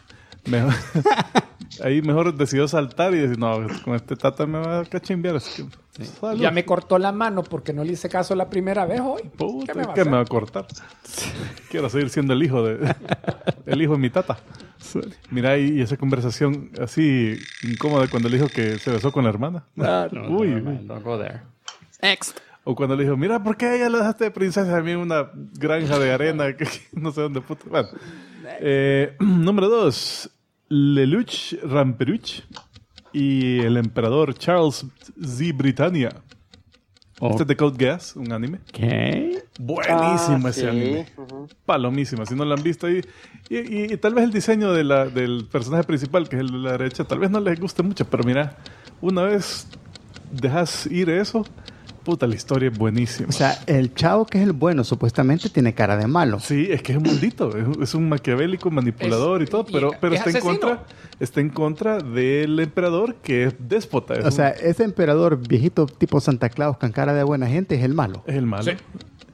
Ahí mejor decidió saltar y decir, no, con este tata me va a cachimbear. Así que, ya me cortó la mano porque no le hice caso la primera vez hoy. Puta, ¿qué me va a cortar? Quiero seguir siendo el hijo de mi tata. Mira, y esa conversación así incómoda cuando le dijo que se besó con la hermana. Uy. Don't go there. Next. O cuando le dijo, mira, ¿por qué ella lo dejaste de princesa a mí en una granja de arena? Que no sé dónde puta. Bueno. Número 2. Lelouch Ramperouch y el emperador Charles Z. Britannia. Este es de Code Geass, un anime. ¿Qué? Buenísimo ese anime. Palomísimo. Si no lo han visto ahí. Y tal vez el diseño del personaje principal, que es el de la derecha, tal vez no les guste mucho. Pero mira, una vez dejas ir eso... Puta, la historia es buenísima. O sea, el chavo que es el bueno supuestamente tiene cara de malo. Sí, es que es un maldito. Es un maquiavélico, manipulador y todo. Pero está en contra del emperador que es déspota. O sea, ese emperador viejito tipo Santa Claus con cara de buena gente es el malo. Es el malo. Sí.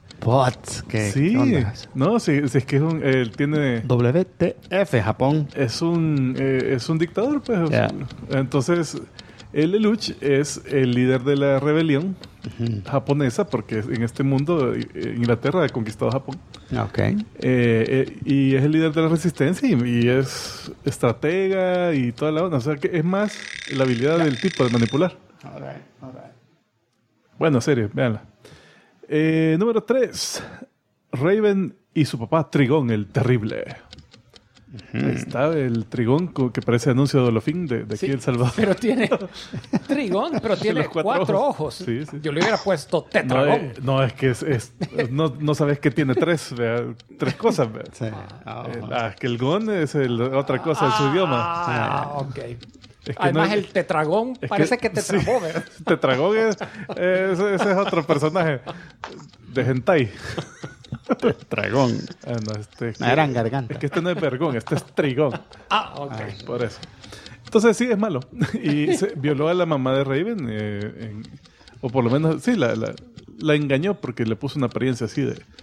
¿Qué onda? No, sí, es que él tiene... WTF, Japón. Es un dictador, pues. Yeah. Entonces... El Lelouch es el líder de la rebelión japonesa, porque en este mundo Inglaterra ha conquistado Japón. Okay. Y es el líder de la resistencia y es estratega y toda la onda. O sea, que es más la habilidad del tipo de manipular. All right. Bueno, serio, véanla. Número 3. Raven y su papá Trigón, el terrible. Ahí está el Trigón que parece anuncio de Olofín de aquí de El Salvador. Pero tiene Trigón, pero tiene 4 ojos. Sí. Yo le hubiera puesto tetragón. No, es que no sabes que tiene 3 cosas. Sí. Que el gon es otra cosa en su idioma. Ok. Además, el tetragón parece que tetragón. Sí, tetragón ese es otro personaje de hentai. Trigón. Una gran garganta. Es que este no es vergón, este es Trigón. Ok. Por eso. Entonces sí, es malo. Y violó a la mamá de Raven. O por lo menos, sí, la engañó porque le puso una apariencia así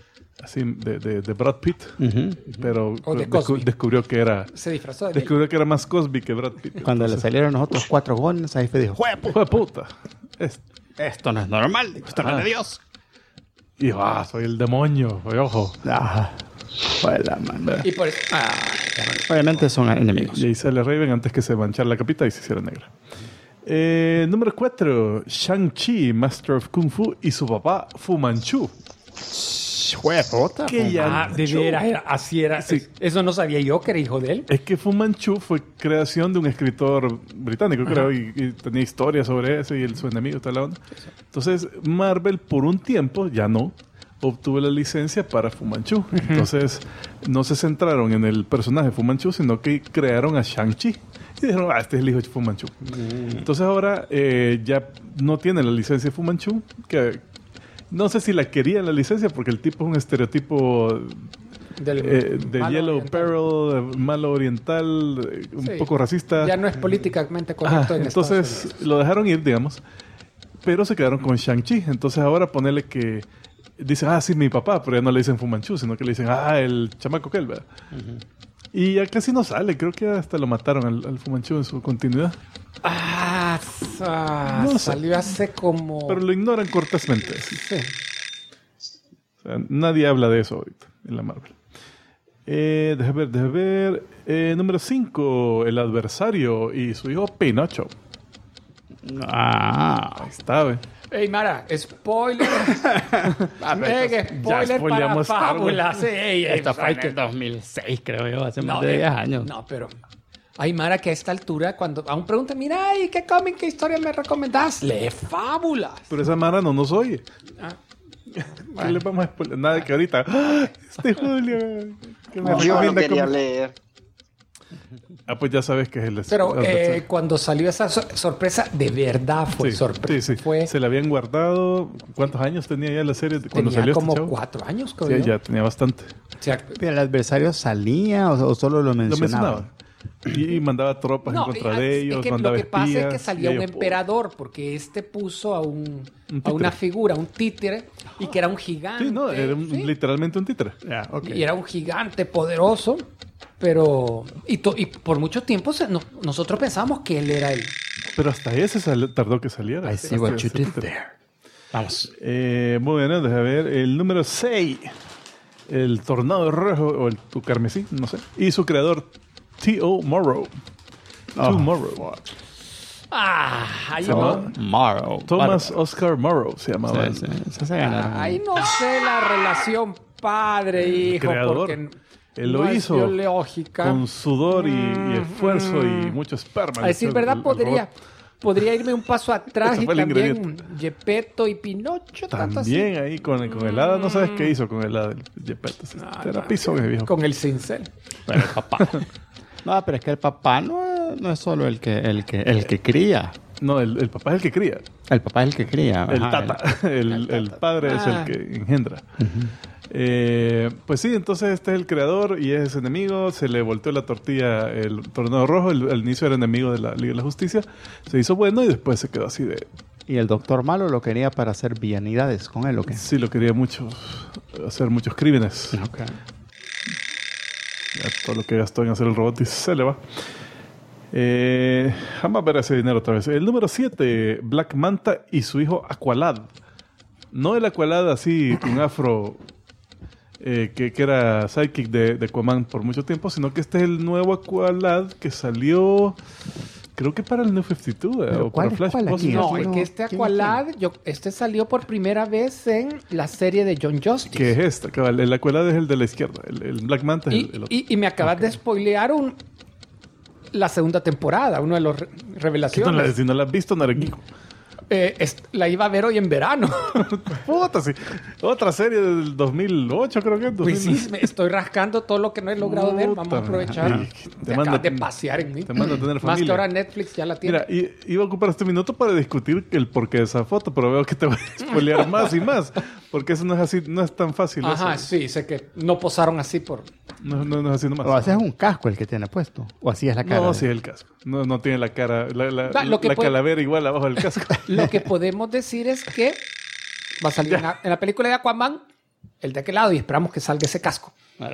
de Brad Pitt. Pero descubrió que era... Se disfrazó de Descubrió que era más Cosby que Brad Pitt. Cuando le salieron los otros 4 gones, ahí fue dijo, ¡Jue puta! Esto no es normal. Esto no es de Dios. Y soy el demonio, ojo. Fue la mano. Y por eso, obviamente son enemigos. Y ahí sale Raven antes que se manchara la capita y se hiciera negra. Número 4. Shang-Chi, Master of Kung Fu, y su papá, Fu Manchu. ¿Qué ya? De veras, así era. Sí. Eso no sabía yo que era hijo de él. Es que Fu Manchu fue creación de un escritor británico, creo, y tenía historias sobre eso y su enemigo, toda la onda. Entonces, Marvel, por un tiempo, ya no, obtuvo la licencia para Fu Manchu. Entonces, no se centraron en el personaje Fu Manchu, sino que crearon a Shang-Chi. Y dijeron, este es el hijo de Fu Manchu. Entonces, ahora ya no tiene la licencia de Fu Manchu, que... No sé si la quería la licencia porque el tipo es un estereotipo de Yellow Peril, malo oriental, un poco racista. Ya no es políticamente correcto en entonces lo dejaron ir, digamos, pero se quedaron con Shang-Chi. Entonces ahora ponerle que dice, sí, mi papá, pero ya no le dicen Fu Manchu, sino que le dicen, el chamaco que él, ¿verdad? Y ya casi no sale, creo que hasta lo mataron al Fu Manchu en su continuidad. No salió hace como... Pero lo ignoran cortésmente. Sí. O sea, nadie habla de eso ahorita en la Marvel. Deja ver. Número 5, el adversario y su hijo Pinocho. Ahí está, güey. Ey, Mara, spoiler. Spoiler para Fábulas. Esta fue en 2006, creo yo, hace más de 10 años. No, pero... Hay Mara que a esta altura, cuando aún pregunta, mira, ¿y qué cómic, qué historia me recomendás? Lee Fábulas. Pero esa Mara no nos oye. ¿Qué le vamos a spoiler? Nada que ahorita. ¡Ah! Julio. Que me No, río no bien de quería cómo- leer. Ah, pues ya sabes que es el Pero adversario. cuando salió esa sorpresa, de verdad fue Sí, sorpresa. sí, sí. Fue, Se la habían guardado. ¿Cuántos años tenía ya la serie cuando tenía salió como este chavo? 4 años, creo Sí, yo. ya tenía bastante. O sea, ¿Pero el adversario salía o solo lo Lo mencionaba? mencionaba. Y mandaba tropas en contra y- de es ellos, que mandaba lo que pasa es que espías, salía y un ellos, emperador, porque puso a títere. una figura, un títere, y que era un gigante. Sí, no, era sí. literalmente un títere. Ya, ok. Y era un gigante poderoso, pero... Y por mucho tiempo nosotros pensamos que él era él. Pero hasta ese tardó que saliera. I see Hasta what you ese did títere. there. Vamos. Muy bien, déjame ver. El número 6. El Tornado Rojo, o el Tu Carmesí, no sé. Y su creador, T.O. Morrow. Tomorrow. Ahí Se no, llama Morrow. Thomas Oscar Morrow se llamaba. Sí, sí, se ganaron. ahí no sé la relación padre-hijo, creador. porque Él no lo es hizo biológica. con sudor y esfuerzo y mucho esperma. A decir El- verdad, el podría irme un paso atrás Ese y fue el también Gepetto y Pinocho. tanto así. También ahí con el hada, no sabes qué hizo con el hada del Gepetto. Era piso, viejo. Con el cincel. Pero el papá. No, pero es que el papá no es solo el que cría. No, el papá es el que cría. El papá es el que cría. El ajá, tata. El padre es el que engendra. Pues sí, entonces este es el creador y es enemigo. Se le volteó la tortilla el Tornado Rojo. Al inicio era enemigo de la Liga de la Justicia. Se hizo bueno y después se quedó así de... Y el doctor malo lo quería para hacer villanidades con él, ¿o qué? Sí, lo quería mucho. Hacer muchos crímenes. Ok. Ya todo lo que gastó en hacer el robot y se le va. Jamás ver ese dinero otra vez. El número 7, Black Manta y su hijo Aqualad. No el Aqualad así, con afro, que era sidekick de Aquaman por mucho tiempo, sino que este es el nuevo Aqualad que salió, creo que para el New 52, ¿Pero o cuál para es cuál Flashpoint. aquí? No, Eso es no- que este ¿quién? Aqualad, este salió por primera vez en la serie de John Justice. Que es esta, cabal. El Aqualad es el de la izquierda. El Black Manta es el otro. Y me acabas de spoilear la segunda temporada, uno de los Que revelaciones. si no la has visto, no eres geek. La iba a ver hoy en verano. Puta, sí. Otra serie del 2008, creo que es. Pues sí, me estoy rascando todo lo que no he logrado ver. Vamos a Puta, aprovechar. sí. Te acabas de pasear en mí. te manda a tener Más familia. que ahora Netflix ya la tiene. Mira, iba a ocupar este minuto para discutir el porqué de esa foto, pero veo que te voy a spoilear más y más, porque eso no es así, no es tan fácil. Ajá, eso. sí, sé que no posaron así por... No es así nomás. O así es un casco el que tiene puesto. O así es la cara. No, sí es el casco. No tiene la cara, la lo que puede- calavera igual abajo del casco. Lo que podemos decir es que va a salir en la película de Aquaman el de aquel lado y esperamos que salga ese casco.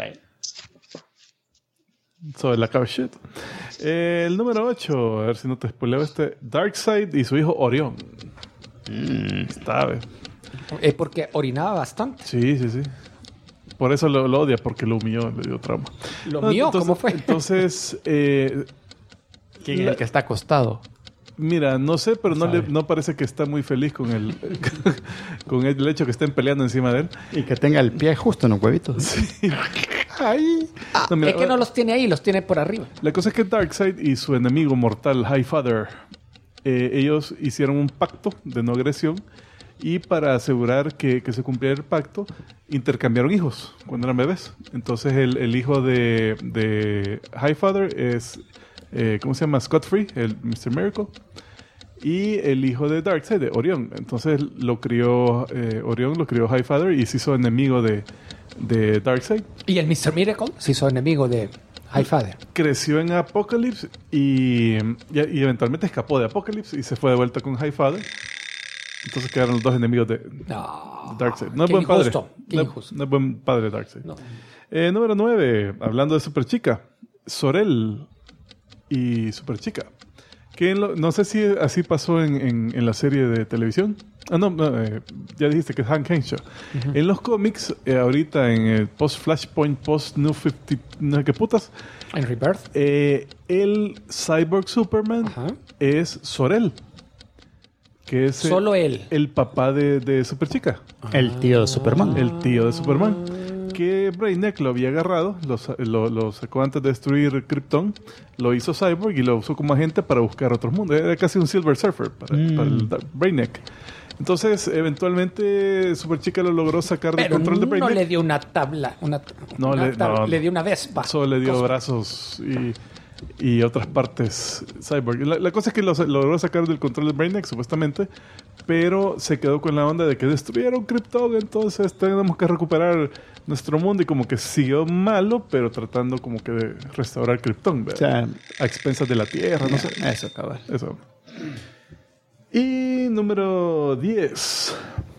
Sobre la cover shit. El número 8, a ver si no te spoileo Darkseid y su hijo Orión. Está, ve. Porque orinaba bastante. Sí. Por eso lo odia, porque lo humilló, le dio trauma. ¿Lo No, mío? entonces- ¿Cómo fue? Entonces, ¿Quién es el que está acostado? mira, no sé, pero no, sabe. no parece que está muy feliz con el, con el hecho que estén peleando encima de él. Y que tenga el pie justo en los huevitos. Ay. No, mira, Es que no los tiene ahí, los tiene por arriba. la cosa es que Darkseid y su enemigo mortal, Highfather, ellos hicieron un pacto de no agresión y para asegurar que se cumpliera el pacto, intercambiaron hijos cuando eran bebés. Entonces el hijo de Highfather es, ¿cómo se llama? Scott Free, el Mr. Miracle. Y el hijo de Darkseid, de Orión. Entonces Orión lo crió Highfather y se hizo enemigo de Darkseid. Y el Mr. Miracle se hizo enemigo de Highfather. Creció en Apocalypse y eventualmente escapó de Apocalypse y se fue de vuelta con Highfather. Entonces quedaron los dos enemigos de No. Darkseid. No es Qué buen padre. injusto, qué No, injusto. no es buen padre Darkseid. No. Número 9, hablando de Superchica. Sorel y Superchica. Que no sé si así pasó en la serie de televisión. Ya dijiste que es Hank Henshaw. En los cómics, ahorita en el post-Flashpoint, post-New 50, no sé qué putas, En Rebirth. el Cyborg Superman Ajá. es Sorel. Que es Solo él. el papá de Superchica. El tío de Superman. El tío de Superman. Que Brainiac lo había agarrado, lo sacó antes de destruir Krypton, lo hizo Cyborg y lo usó como agente para buscar otros mundos. Era casi un Silver Surfer para el Brainiac. Entonces, eventualmente, Superchica lo logró sacar del control de Brainiac. No le dio una tabla. Le dio una Vespa. Solo le dio brazos y otras partes Cyborg. La cosa es que lo logró sacar del control de Brainiac, supuestamente, pero se quedó con la onda de que destruyeron Krypton, entonces tenemos que recuperar nuestro mundo, y como que siguió malo, pero tratando como que de restaurar Krypton, ¿verdad? O sea, a expensas de la Tierra, no sé. Eso, cabal. Eso. Y número 10.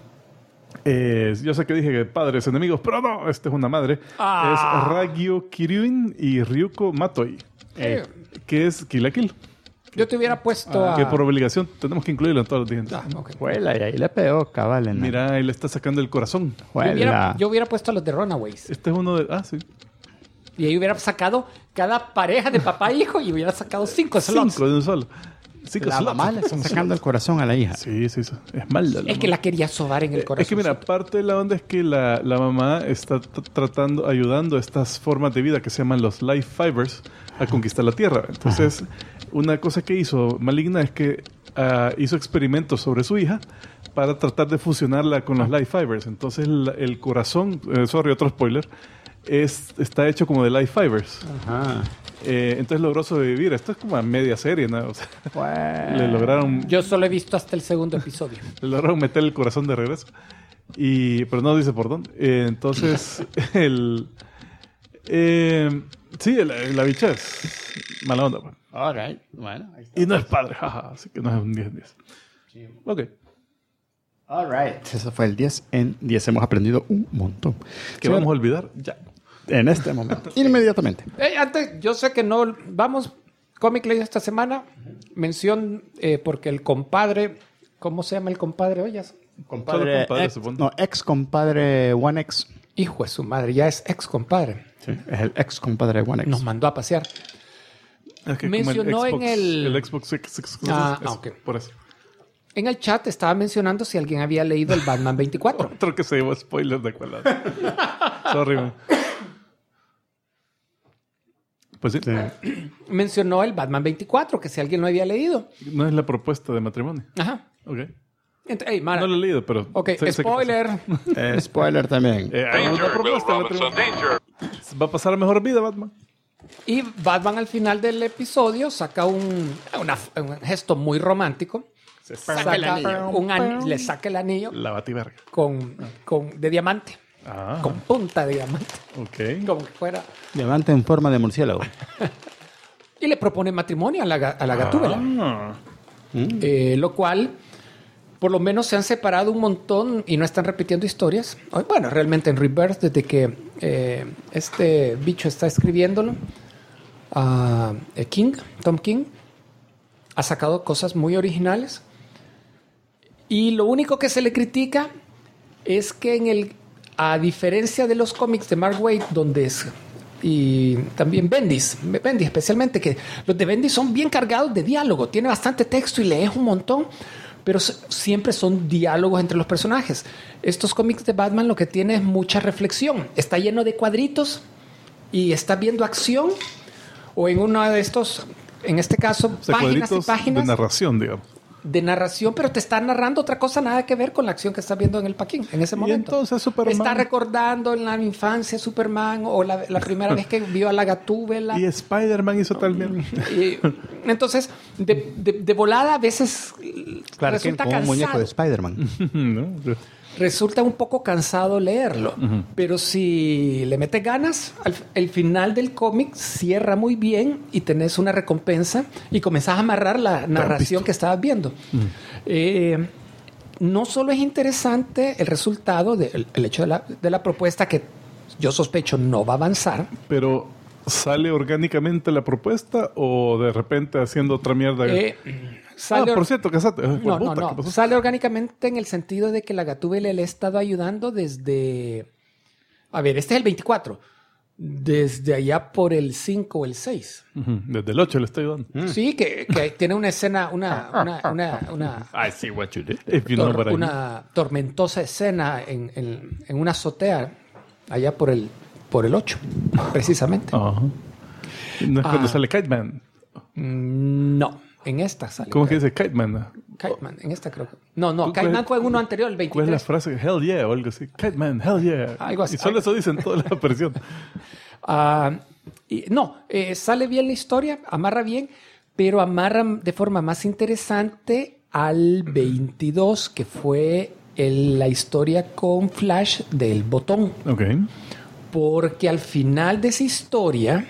Yo sé que dije que padres enemigos, pero no, esta es una madre. Es Ragyo Kiryuin y Ryuko Matoi, que es Kill la Kill. Yo te hubiera puesto que por obligación tenemos que incluirlo en todos los dientes. Okay. Juela, y ahí le pegó, cabal. Mira, ahí le está sacando el corazón. Yo hubiera puesto a los de Runaways. Este es uno de... sí. Y ahí hubiera sacado cada pareja de papá e hijo y hubiera sacado 5 slots. 5 de un solo. 5 la slots. mamá le está sacando el corazón a la hija. Sí. Es mala. Es que la quería sobar en el corazón. Es que mira, parte de la onda es que la mamá está ayudando a estas formas de vida que se llaman los life fibers a conquistar la Tierra. Entonces, una cosa que hizo Maligna es que hizo experimentos sobre su hija para tratar de fusionarla con los life fibers. Entonces, el corazón, otro spoiler, está hecho como de life fibers. Entonces logró sobrevivir. Esto es como a media serie, ¿no? O sea, le lograron... Yo solo he visto hasta el segundo episodio. Le lograron meter el corazón de regreso. Pero no dice por dónde. Entonces, sí, la bicha es mala onda. Pues. All right. Bueno, y no es padre, así que no es un 10-10. Sí. Ok. All right. Eso fue el 10 en 10. Hemos aprendido un montón. ¿Qué vamos a olvidar? Ya. En este momento. Inmediatamente. Antes, yo sé que no... Vamos, Comic Ley esta semana. Mención, porque el compadre... ¿Cómo se llama el compadre hoy? Compadre, ex compadre One X. Hijo de su madre, ya es ex compadre. Sí, es el ex compadre One X. Nos mandó a pasear. Okay, mencionó el Xbox, en el Xbox Six. Ok. Por eso. En el chat estaba mencionando si alguien había leído el Batman 24. Otro que se llevó spoilers de cuál lado. Sorry, man. Pues sí. Mencionó el Batman 24, que si alguien no había leído. No es la propuesta de matrimonio. Ajá. Ok. Mara. No lo he leído, pero... Ok, spoiler. Spoiler también. Hay una propuesta de matrimonio. Va a pasar a mejor vida, Batman. Y Batman al final del episodio saca un gesto muy romántico. Le saca el anillo. La bativerga. De diamante. Con punta de diamante. Ok. Como que fuera... Diamante en forma de murciélago. Y le propone matrimonio a la Gatúbela. Lo cual, por lo menos se han separado un montón y no están repitiendo historias. Bueno, realmente en Rebirth, desde que este bicho está escribiéndolo, Tom King, ha sacado cosas muy originales. Y lo único que se le critica es que a diferencia de los cómics de Mark Waid, y también Bendis especialmente, que los de Bendis son bien cargados de diálogo, tiene bastante texto y lees un montón, pero siempre son diálogos entre los personajes. Estos cómics de Batman lo que tiene es mucha reflexión, está lleno de cuadritos y está viendo acción, o en uno de estos, en este caso, páginas y páginas de narración, digamos. De narración, pero te está narrando otra cosa nada que ver con la acción que estás viendo en el paquín en ese momento. Y entonces Superman... Está recordando en la infancia Superman o la primera vez que vio a la Gatúbela. Y Spider-Man hizo también. Entonces, de volada a veces claro, resulta como cansado. un muñeco de Spider-Man. ¿No? Resulta un poco cansado leerlo, pero si le metes ganas, el final del cómic cierra muy bien y tenés una recompensa y comenzás a amarrar la narración que estabas viendo. No solo es interesante el resultado, el hecho de la propuesta, que yo sospecho no va a avanzar. Pero ¿sale orgánicamente la propuesta o de repente haciendo otra mierda? Por cierto, casate. No. Sale orgánicamente en el sentido de que la Gatúbela le ha estado ayudando desde... A ver, este es el 24. Desde allá por el 5 o el 6. Desde el 8 le estoy dando. Sí, que tiene una escena, I see what you did. Una tormentosa escena en una azotea allá por el 8, precisamente. ¿No es cuando sale Kite Man? No. En esta sale. ¿Cómo que dice Kite Man? Kite Man, en esta creo que... No, Kite Man fue en uno anterior, el 23. ¿Cuál es la frase? Hell yeah, o algo así. Kite Man, hell yeah. Algo así. Y solo eso dicen toda la versión. Sale bien la historia, amarra bien, pero amarra de forma más interesante al 22, que fue la historia con Flash del botón. Ok. Porque al final de esa historia,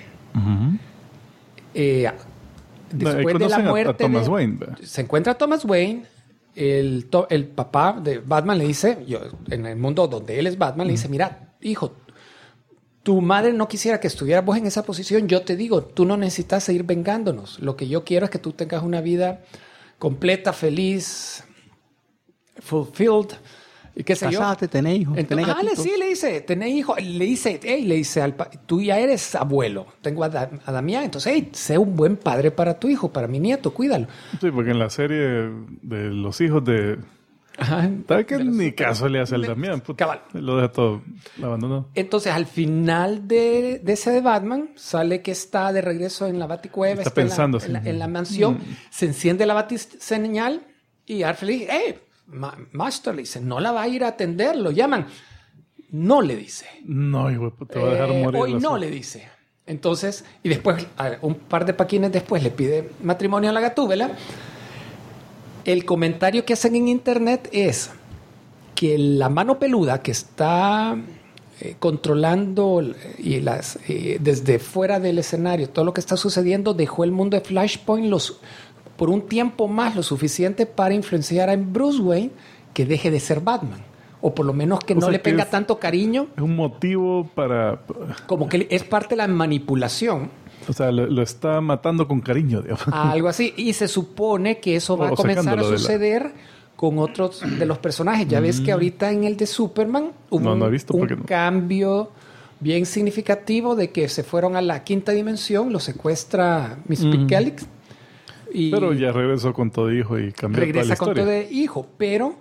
después de la muerte a Thomas Wayne. se encuentra Thomas Wayne, el papá de Batman le dice, en el mundo donde él es Batman, le dice, mira, hijo, tu madre no quisiera que estuvieras vos en esa posición. Yo te digo, tú no necesitas seguir vengándonos. Lo que yo quiero es que tú tengas una vida completa, feliz, fulfilled. ¿Y qué sé yo? Casate, tenés hijos, tenés gatitos. Le dice, tenés hijos. Le dice, tú ya eres abuelo. Tengo a Damián. Entonces, sé un buen padre para tu hijo, para mi nieto, cuídalo. Sí, porque en la serie de los hijos de... Ajá. ¿Sabes qué? Ni caso le hace al Damián. Cabal. Lo deja todo abandonado. Entonces, al final de ese de Batman, sale que está de regreso en la Baticueva. Está pensando. En la mansión. Se enciende la batiseñal y Alfred le dice, Master, le dice, no la va a ir a atender. Lo llaman. No le dice. No, hijo, te va a dejar morir. Hoy no le dice. Entonces, y después, un par de paquines después, le pide matrimonio a la Gatúbela. El comentario que hacen en internet es que la mano peluda que está controlando desde fuera del escenario todo lo que está sucediendo dejó el mundo de Flashpoint por un tiempo más lo suficiente para influenciar a Bruce Wayne que deje de ser Batman. O por lo menos que no le tenga tanto cariño. Es un motivo para... Como que es parte de la manipulación. O sea, lo está matando con cariño, digamos. Algo así. Y se supone que eso va a comenzar a suceder con otros de los personajes. Ya ves que ahorita en el de Superman hubo un cambio bien significativo de que se fueron a la quinta dimensión, lo secuestra Miss Pikelix. Pero ya regresó con todo hijo y cambió toda la historia. Regresa con todo hijo, pero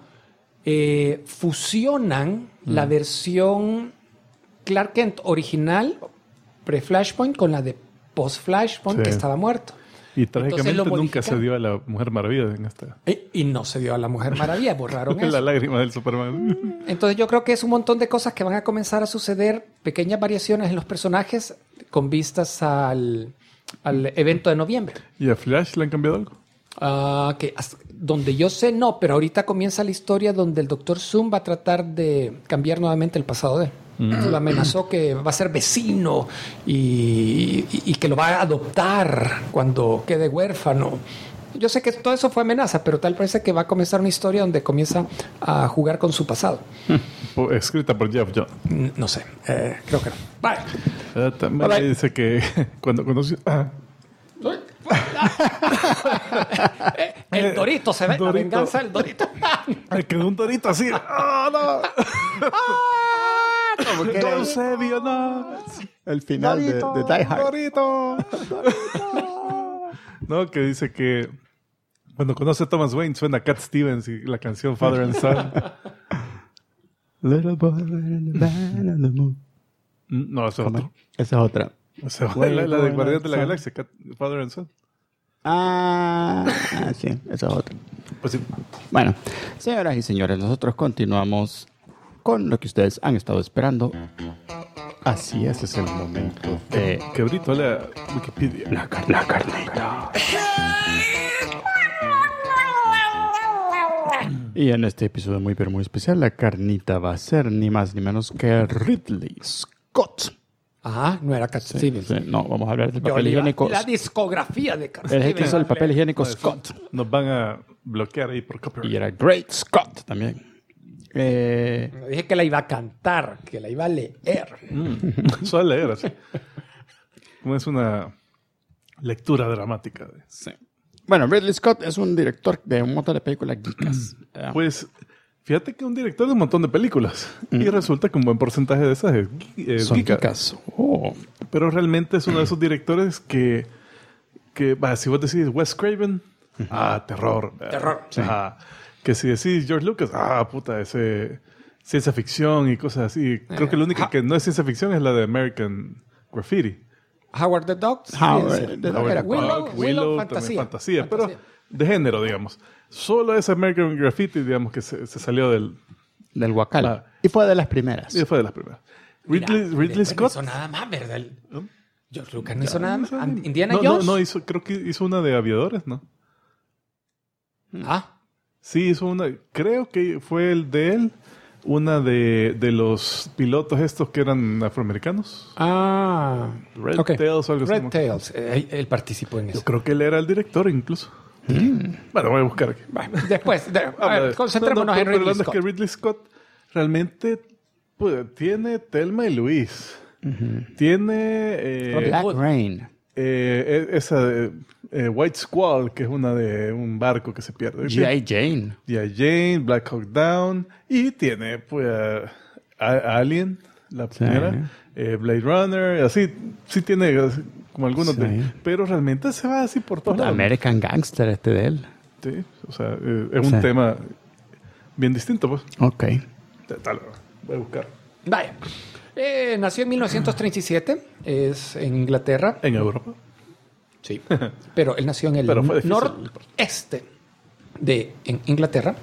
fusionan la versión Clark Kent original, pre-Flashpoint, con la de post-Flashpoint, que estaba muerto. Y trágicamente nunca se dio a la Mujer Maravilla en esta. Y no se dio a la Mujer Maravilla, borraron eso. La lágrima del Superman. Entonces yo creo que es un montón de cosas que van a comenzar a suceder, pequeñas variaciones en los personajes con vistas al evento de noviembre. ¿Y a Flash le han cambiado algo? Donde yo sé, no, pero ahorita comienza la historia donde el Dr. Zoom va a tratar de cambiar nuevamente el pasado de él. Lo amenazó que va a ser vecino y que lo va a adoptar cuando quede huérfano. Yo sé que todo eso fue amenaza, pero tal parece que va a comenzar una historia donde comienza a jugar con su pasado. Escrita por Jeff Johns. No sé, creo que no. Vale. También dice que cuando conoció... El Dorito se ve, la venganza del Dorito. Quedó un Dorito así. ¡Oh, no! Como que Eusebio, no. El final Dorito, de Die Hard. Dorito. No, que dice que cuando conoce a Thomas Wayne suena Cat Stevens y la canción Father and Son. Little boy in the band on the moon. No, esa es otra. Esa es otra. O sea, la de Guardián de la Galaxia, Father and Son. Sí, esa es otra. Pues sí. Bueno, señoras y señores, nosotros continuamos con lo que ustedes han estado esperando. Así es el momento de... Quebrito, la Wikipedia. La carnita. Y en este episodio muy pero muy especial, la carnita va a ser ni más ni menos que Ridley Scott. Ajá, no era Cat Stevens. Sí, no, vamos a hablar del papel higiénico. La discografía de Cat Es el que hizo el papel higiénico No, Scott. Nos van a bloquear ahí por copyright. Y era Great Scott también. Dije que la iba a cantar, que la iba a leer. Solo leer así. Como es una lectura dramática. Sí. Bueno, Ridley Scott es un director de un montón de películas geekas. Pues fíjate que es un director de un montón de películas. Y resulta que un buen porcentaje de esas es Son geeka. geekas. Oh. Pero realmente es uno de esos directores que si vos decís Wes Craven, terror. Terror. Sí. Que si decís George Lucas, puta, ese ciencia ficción y cosas así. Creo que la única que no es ciencia ficción es la de American Graffiti. Howard the Duck. Howard the Duck. Era Willow, fantasía. también fantasía, pero de género, digamos. Solo ese American Graffiti, digamos, que se salió del Huacal. Ah. Y fue de las primeras. Y fue de las primeras. Mira, Ridley Scott. No hizo nada más, ¿verdad? ¿No? George Lucas no hizo nada más. No, Indiana Jones. No, creo que hizo una de aviadores, ¿no? Ah, Sí, hizo una. Creo que fue el de él. Una de los pilotos estos que eran afroamericanos. Red ok. Tails o algo así. Red Tails. Él participó en Yo eso. creo que él era el director incluso. Bueno, voy a buscar aquí. Después, a ver, concentrémonos en pero Ridley la verdad Scott. es que Ridley Scott realmente pues, tiene Thelma y Luis. Tiene Black Rain. esa White Squall, que es una de un barco que se pierde. G.I. Jane. G.I. Jane, Black Hawk Down. Y tiene pues Alien, la primera. Blade Runner. Así, sí tiene como algunos Sí. pero realmente se va así por todo. American Gangster de él. Sí, o sea, es un tema bien distinto, pues. Ok. Tal, voy a buscar. Vaya. Nació en 1937. Es en Inglaterra. En Europa. Sí. Pero él nació en el Pero fue difícil. noreste de Inglaterra.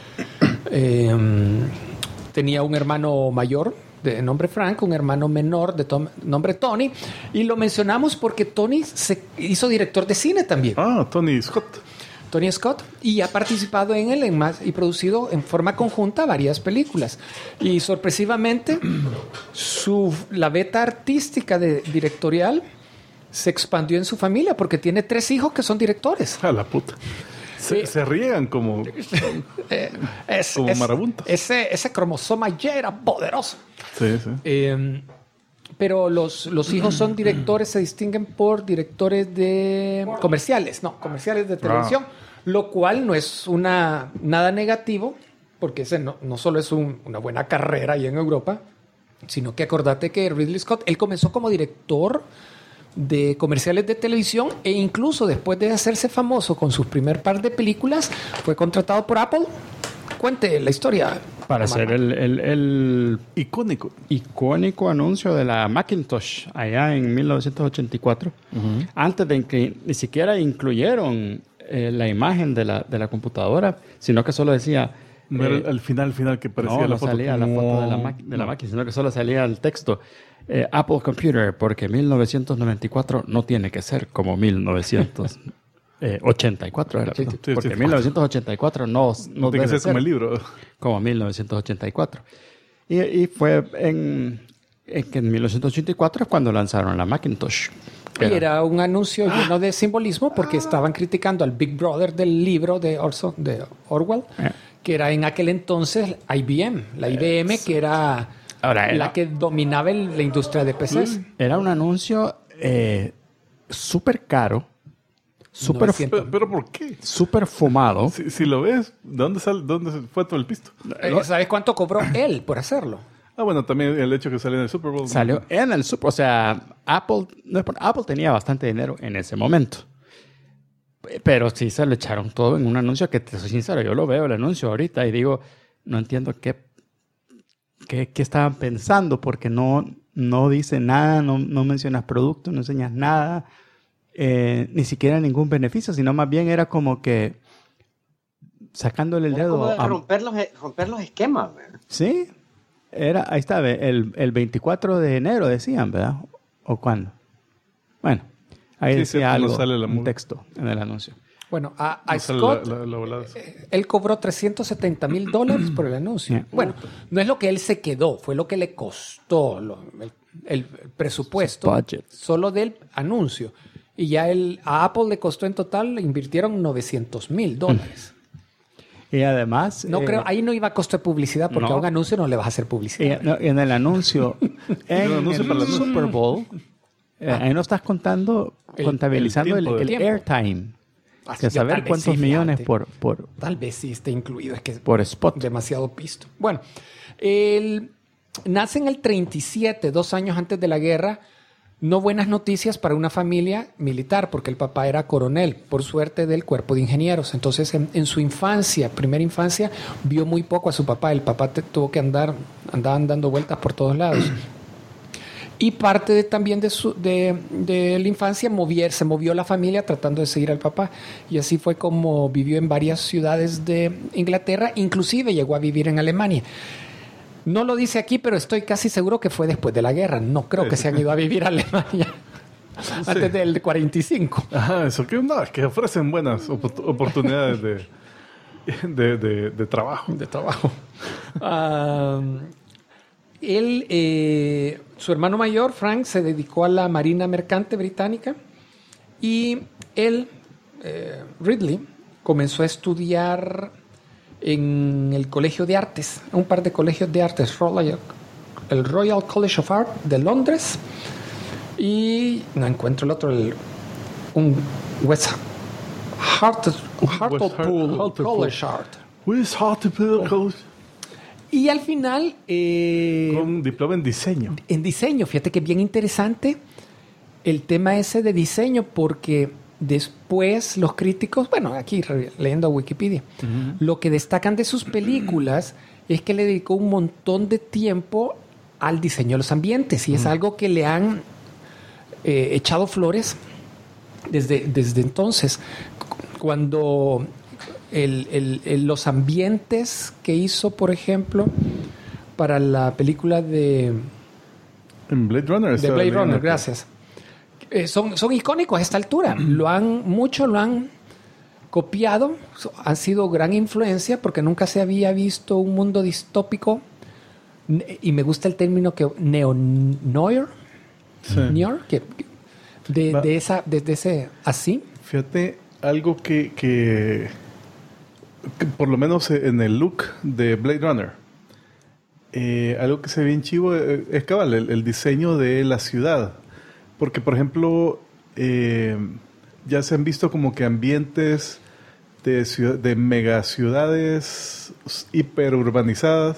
Tenía un hermano mayor de nombre Frank, un hermano menor de nombre Tony. Y lo mencionamos porque Tony se hizo director de cine también. Ah, Tony Scott. Tony Scott, y ha participado en él y producido en forma conjunta varias películas. Y sorpresivamente, la beta artística directorial se expandió en su familia porque tiene 3 hijos que son directores. A la puta. Se riegan como marabuntas. Ese cromosoma ya era poderoso. Sí, sí. Pero los hijos son directores, se distinguen por directores de comerciales de televisión, lo cual no es nada negativo, porque ese no solo es una buena carrera ahí en Europa, sino que acordate que Ridley Scott, él comenzó como director de comerciales de televisión e incluso después de hacerse famoso con sus primer par de películas, fue contratado por Apple. Cuente la historia. Para hacer el icónico anuncio de la Macintosh allá en 1984. Antes de que ni siquiera incluyeron la imagen de la computadora, sino que solo decía... No era al final que parecía la foto. No salía la foto de la máquina, sino que solo salía el texto. Apple Computer, porque 1994 no tiene que ser como 1984 era, sí, porque sí. 1984 no tiene que ser como el libro. Como 1984. Y fue en 1984 es cuando lanzaron la Macintosh. Y era un anuncio lleno de simbolismo porque estaban criticando al Big Brother del libro de Orwell, que era en aquel entonces IBM. La IBM que era la que dominaba la industria de PCs. Era un anuncio súper caro. ¿Pero por qué? Súper fumado. Si lo ves, ¿dónde fue todo el pisto? ¿Sabes cuánto cobró él por hacerlo? Bueno, también el hecho que salió en el Super Bowl. Salió en el Super Bowl. O sea, Apple tenía bastante dinero en ese momento. Pero sí se lo echaron todo en un anuncio que, te soy sincero, yo lo veo el anuncio ahorita y digo, no entiendo qué estaban pensando porque no dice nada, no mencionas producto, no enseñas nada. Ni siquiera ningún beneficio, sino más bien era como que sacándole el dedo a romper los esquemas, ¿verdad? Sí, ahí está, el 24 de enero decían, ¿verdad? ¿O cuándo? Bueno, ahí decía algo, un texto en el anuncio. Bueno, a Scott, él cobró $370,000 por el anuncio. Bueno, no es lo que él se quedó, fue lo que le costó el presupuesto solo del anuncio. Y ya a Apple le costó en total, invirtieron $900,000. Y además... ahí no iba a costo de publicidad porque a un anuncio no le vas a hacer publicidad. Y en el anuncio, en el Super Bowl, ahí no estás contabilizando el airtime. Que saber cuántos millones por... Tal vez sí esté incluido, es que por spot. Demasiado pisto. Bueno, nace en el 37, 2 años antes de la guerra. No buenas noticias para una familia militar, porque el papá era coronel, por suerte, del cuerpo de ingenieros. Entonces, en su primera infancia, vio muy poco a su papá. El papá tuvo que andaban dando vueltas por todos lados. Y parte también de la infancia se movió la familia tratando de seguir al papá. Y así fue como vivió en varias ciudades de Inglaterra, inclusive llegó a vivir en Alemania. No lo dice aquí, pero estoy casi seguro que fue después de la guerra. No creo que se han ido a vivir a Alemania antes del 45. Ajá, eso que no, es que ofrecen buenas oportunidades de trabajo. De trabajo. Su hermano mayor, Frank, se dedicó a la Marina Mercante Británica y él, Ridley, comenzó a estudiar en el Colegio de Artes, un par de colegios de artes, el Royal College of Art de Londres y no encuentro el otro, un West Hartlepool College Art. West Hartlepool College. Y al final... con diploma en diseño. En diseño, fíjate que es bien interesante el tema ese de diseño porque después los críticos, bueno, aquí leyendo Wikipedia, lo que destacan de sus películas es que le dedicó un montón de tiempo al diseño de los ambientes y es algo que le han echado flores desde entonces. Cuando los ambientes que hizo, por ejemplo, para la película en Blade Runner. De Blade Runner, gracias. Son icónicos a esta altura. Muchos lo han copiado, han sido gran influencia porque nunca se había visto un mundo distópico y me gusta el término que neo-noir, desde ese así. Fíjate, algo que por lo menos en el look de Blade Runner, algo que se ve bien chivo es cabal, el diseño de la ciudad. Porque, por ejemplo, ya se han visto como que ambientes de megaciudades hiperurbanizadas,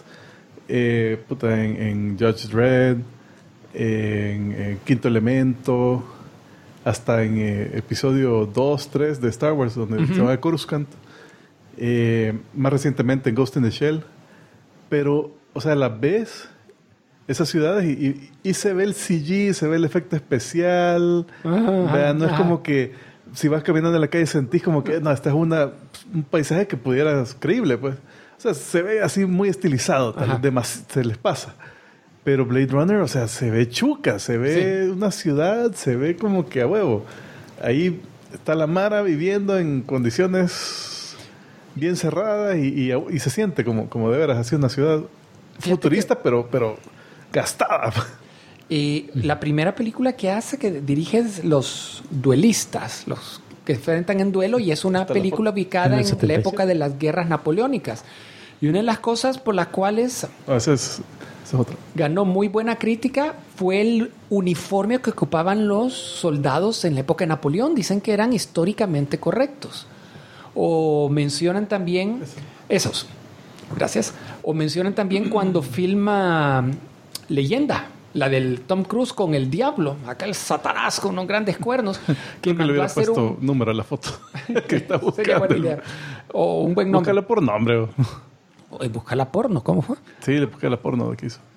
en Judge Dredd, en Quinto Elemento, hasta en episodio 2, 3 de Star Wars, donde se llama Coruscant. Más recientemente en Ghost in the Shell. Pero, o sea, las ves, esas ciudades, y se ve el CG, se ve el efecto especial. No es como que si vas caminando en la calle sentís como que no, este es un paisaje que pudieras creíble, pues. O sea, se ve así muy estilizado, se les pasa. Pero Blade Runner, o sea, se ve chuca, se ve una ciudad, se ve como que a huevo. Ahí está la Mara viviendo en condiciones bien cerradas y se siente como de veras así una ciudad futurista, pero gastada. La primera película que hace, que dirige, es Los Duelistas, los que se enfrentan en duelo, y es una película ubicada en la época de las guerras napoleónicas. Y una de las cosas por las cuales esa es otra. Ganó muy buena crítica fue el uniforme que ocupaban los soldados en la época de Napoleón. Dicen que eran históricamente correctos. O mencionan también esos. Gracias. O mencionan también cuando filma Leyenda, la del Tom Cruise con el diablo, acá el Satanás con unos grandes cuernos. Que le hubiera puesto número a la foto que está buscando. O un buen nombre. Búscala por nombre. Buscala porno, ¿cómo fue? Sí, le busqué la porno que hizo.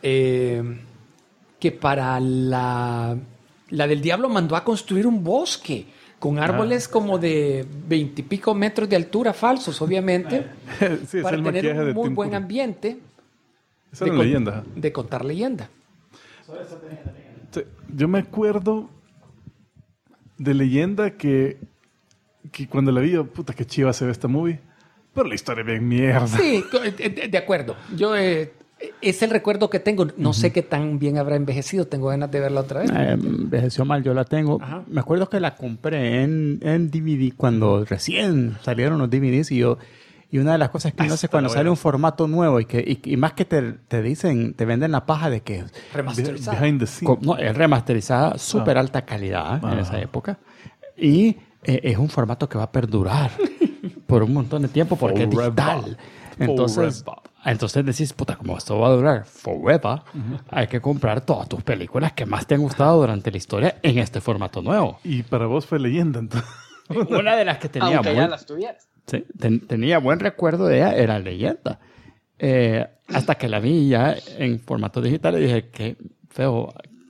Que para la del diablo mandó a construir un bosque con árboles como de 20 y pico metros de altura, falsos, obviamente, sí, para el tener un muy Tim buen Curry. Ambiente. Esa era leyenda. De contar leyenda. Sí, yo me acuerdo de Leyenda que cuando la vi, yo, puta, qué chiva se ve esta movie. Pero la historia es bien mierda. Sí, de acuerdo. Yo es el recuerdo que tengo. No sé qué tan bien habrá envejecido. Tengo ganas de verla otra vez. Envejeció mal, yo la tengo. Ajá. Me acuerdo que la compré en DVD cuando recién salieron los DVDs y una de las cosas que uno hace cuando sale un formato nuevo y más que te dicen, te venden la paja de que remasterizada. Behind the scenes. No, es remasterizada, súper alta calidad en esa época. Y es un formato que va a perdurar por un montón de tiempo porque es digital. Entonces decís, puta, como esto va a durar forever, hay que comprar todas tus películas que más te han gustado durante la historia en este formato nuevo. Y para vos fue Leyenda, entonces. Una de las que tenía ya las tuvieras. Sí, tenía buen recuerdo de ella, era Leyenda. Hasta que la vi ya en formato digital y dije, qué feo,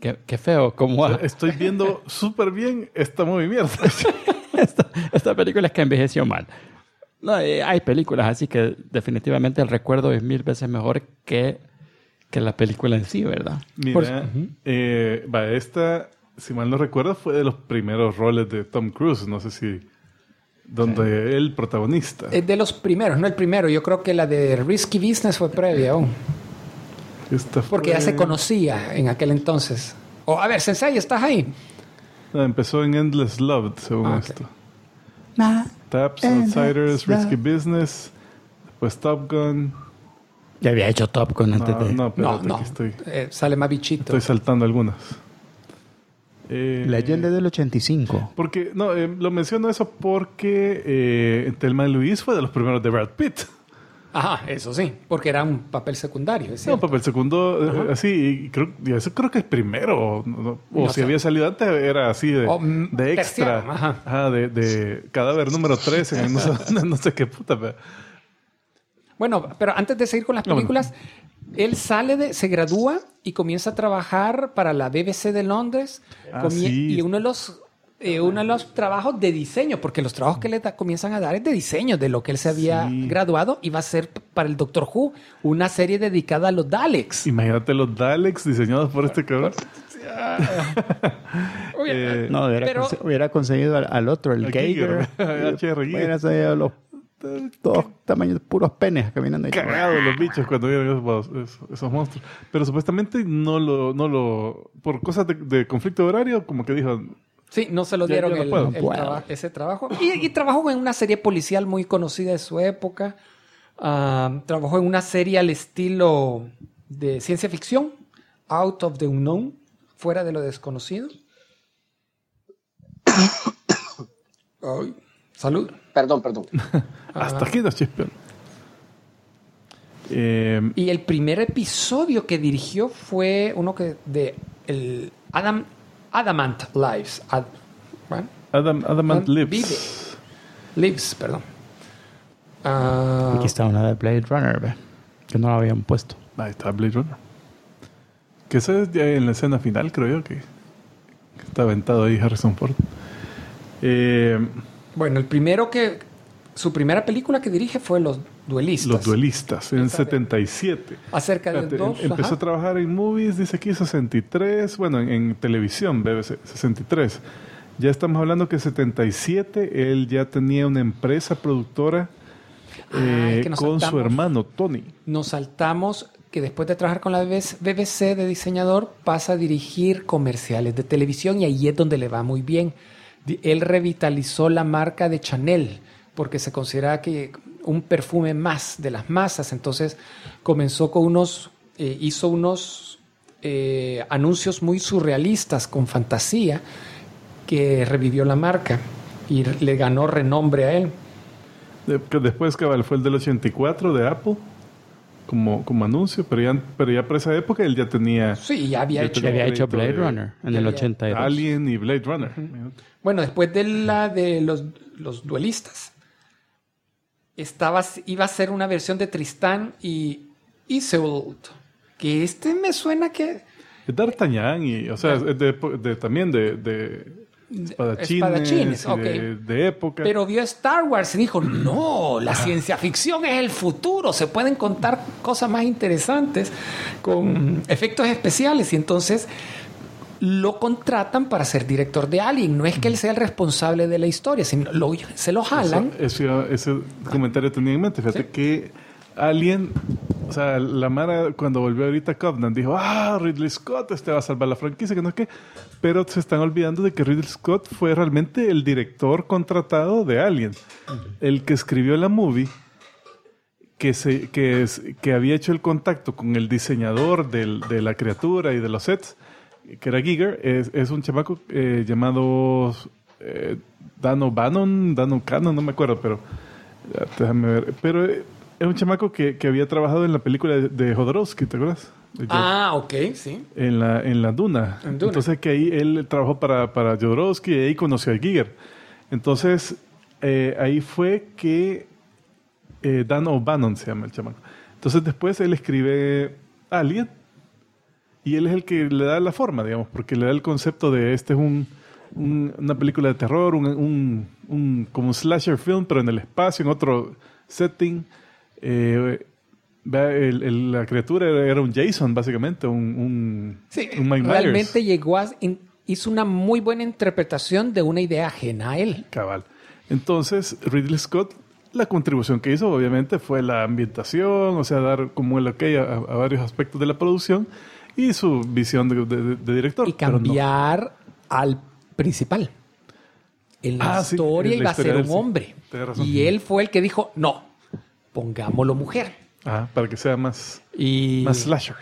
Qué feo. Como Estoy viendo súper bien esta movie mierda. esta película es que envejeció mal. No, hay películas así que definitivamente el recuerdo es 1000 veces mejor que la película en sí, ¿verdad? Mira, esta, si mal no recuerdo, fue de los primeros roles de Tom Cruise. No sé si... Donde el protagonista. Es de los primeros, no el primero. Yo creo que la de Risky Business fue previa aún. Porque ya se conocía en aquel entonces. A ver, Sensei, ¿estás ahí? No, empezó en Endless Love, según esto. Nah. Taps, Outsiders, Risky Business, después Top Gun. Ya había hecho Top Gun antes de... No, aquí estoy. Sale más bichito. Estoy saltando algunas. Leyenda del 85. Porque, lo menciono eso porque Thelma y Louise fue de los primeros de Brad Pitt. Ajá, eso sí, porque era un papel secundario. No, papel secundario, así, y eso creo que es primero. O si había salido antes, era así de extra. Ajá, de cadáver número 13, no sé qué puta. Pero... Bueno, pero antes de seguir con las películas, él se gradúa y comienza a trabajar para la BBC de Londres. Y uno de los trabajos de diseño, porque los trabajos que le comienzan a dar es de diseño de lo que él se había graduado, y va a ser para el Doctor Who una serie dedicada a los Daleks. Imagínate los Daleks diseñados por este cabrón. No, hubiera conseguido al otro, el Geiger. Hubiera salido los todos tamaños, puros penes caminando ahí. Cagados los bichos cuando vieron esos monstruos. Pero supuestamente no lo por cosas de conflicto de horario, como que dijo... Sí, no se lo dieron ese trabajo. Y trabajó en una serie policial muy conocida de su época. Trabajó en una serie al estilo de ciencia ficción, Out of the Unknown, fuera de lo desconocido. Ay, salud. Perdón. Hasta aquí nos chispean. Y el primer episodio que dirigió fue uno de el Adamant Lives. Adamant Lives. Lives, perdón. Aquí está una de Blade Runner, que no la habían puesto. Ahí está Blade Runner. Que ese es ya en la escena final, creo yo, que está aventado ahí Harrison Ford. Bueno, su primera película que dirige fue Los Duelistas. Los Duelistas, en 77. Acerca de dos. Empezó a trabajar en movies, dice aquí, 63. Bueno, en televisión, BBC, 63. Ya estamos hablando que en 77 él ya tenía una empresa productora con su hermano Tony. Nos saltamos que después de trabajar con la BBC de diseñador pasa a dirigir comerciales de televisión, y ahí es donde le va muy bien. Él revitalizó la marca de Chanel porque se considera que un perfume más de las masas. Entonces comenzó con hizo unos anuncios muy surrealistas con fantasía que revivió la marca y le ganó renombre a él. Después, cabal, fue el del 84 de Apple como anuncio, pero ya por esa época él ya tenía... Sí, ya había hecho Blade Runner en el 82. Alien y Blade Runner. Uh-huh. Bueno, después de los duelistas, iba a ser una versión de Tristán y Iseult, que me suena que... Es D'Artagnan y, o sea, es también de espadachines okay. de época. Pero vio Star Wars y dijo, no, la ciencia ficción es el futuro, se pueden contar cosas más interesantes con efectos especiales, y entonces lo contratan para ser director de Alien. No es que él sea el responsable de la historia, sino se lo jalan. Ese comentario tenía en mente. Fíjate que Alien, o sea, la Mara cuando volvió ahorita Covenant dijo, Ridley Scott va a salvar la franquicia, que no es que, pero se están olvidando de que Ridley Scott fue realmente el director contratado de Alien, el que escribió la movie, que había hecho el contacto con el diseñador de la criatura y de los sets, que era Giger. Es un chamaco llamado Dano Cannon, no me acuerdo, pero déjame ver, pero es un chamaco que había trabajado en la película de Jodorowsky, ¿te acuerdas? Ok, sí. En la Duna. Entonces que ahí él trabajó para Jodorowsky y ahí conoció a Giger. Entonces ahí fue que Dan O'Bannon se llama el chamaco. Entonces después él escribe Alien Y él es el que le da la forma, digamos, porque le da el concepto de este es una película de terror, como un slasher film, pero en el espacio, en otro setting. La criatura era un Jason, básicamente, un Mike Myers. Realmente hizo una muy buena interpretación de una idea ajena a él. Cabal. Entonces, Ridley Scott, la contribución que hizo, obviamente, fue la ambientación, o sea, dar como el ok a varios aspectos de la producción y su visión de director. Y cambiar al principal. En la historia iba a ser un hombre. Y él fue el que dijo, no, pongámoslo mujer. Para que sea más slasher.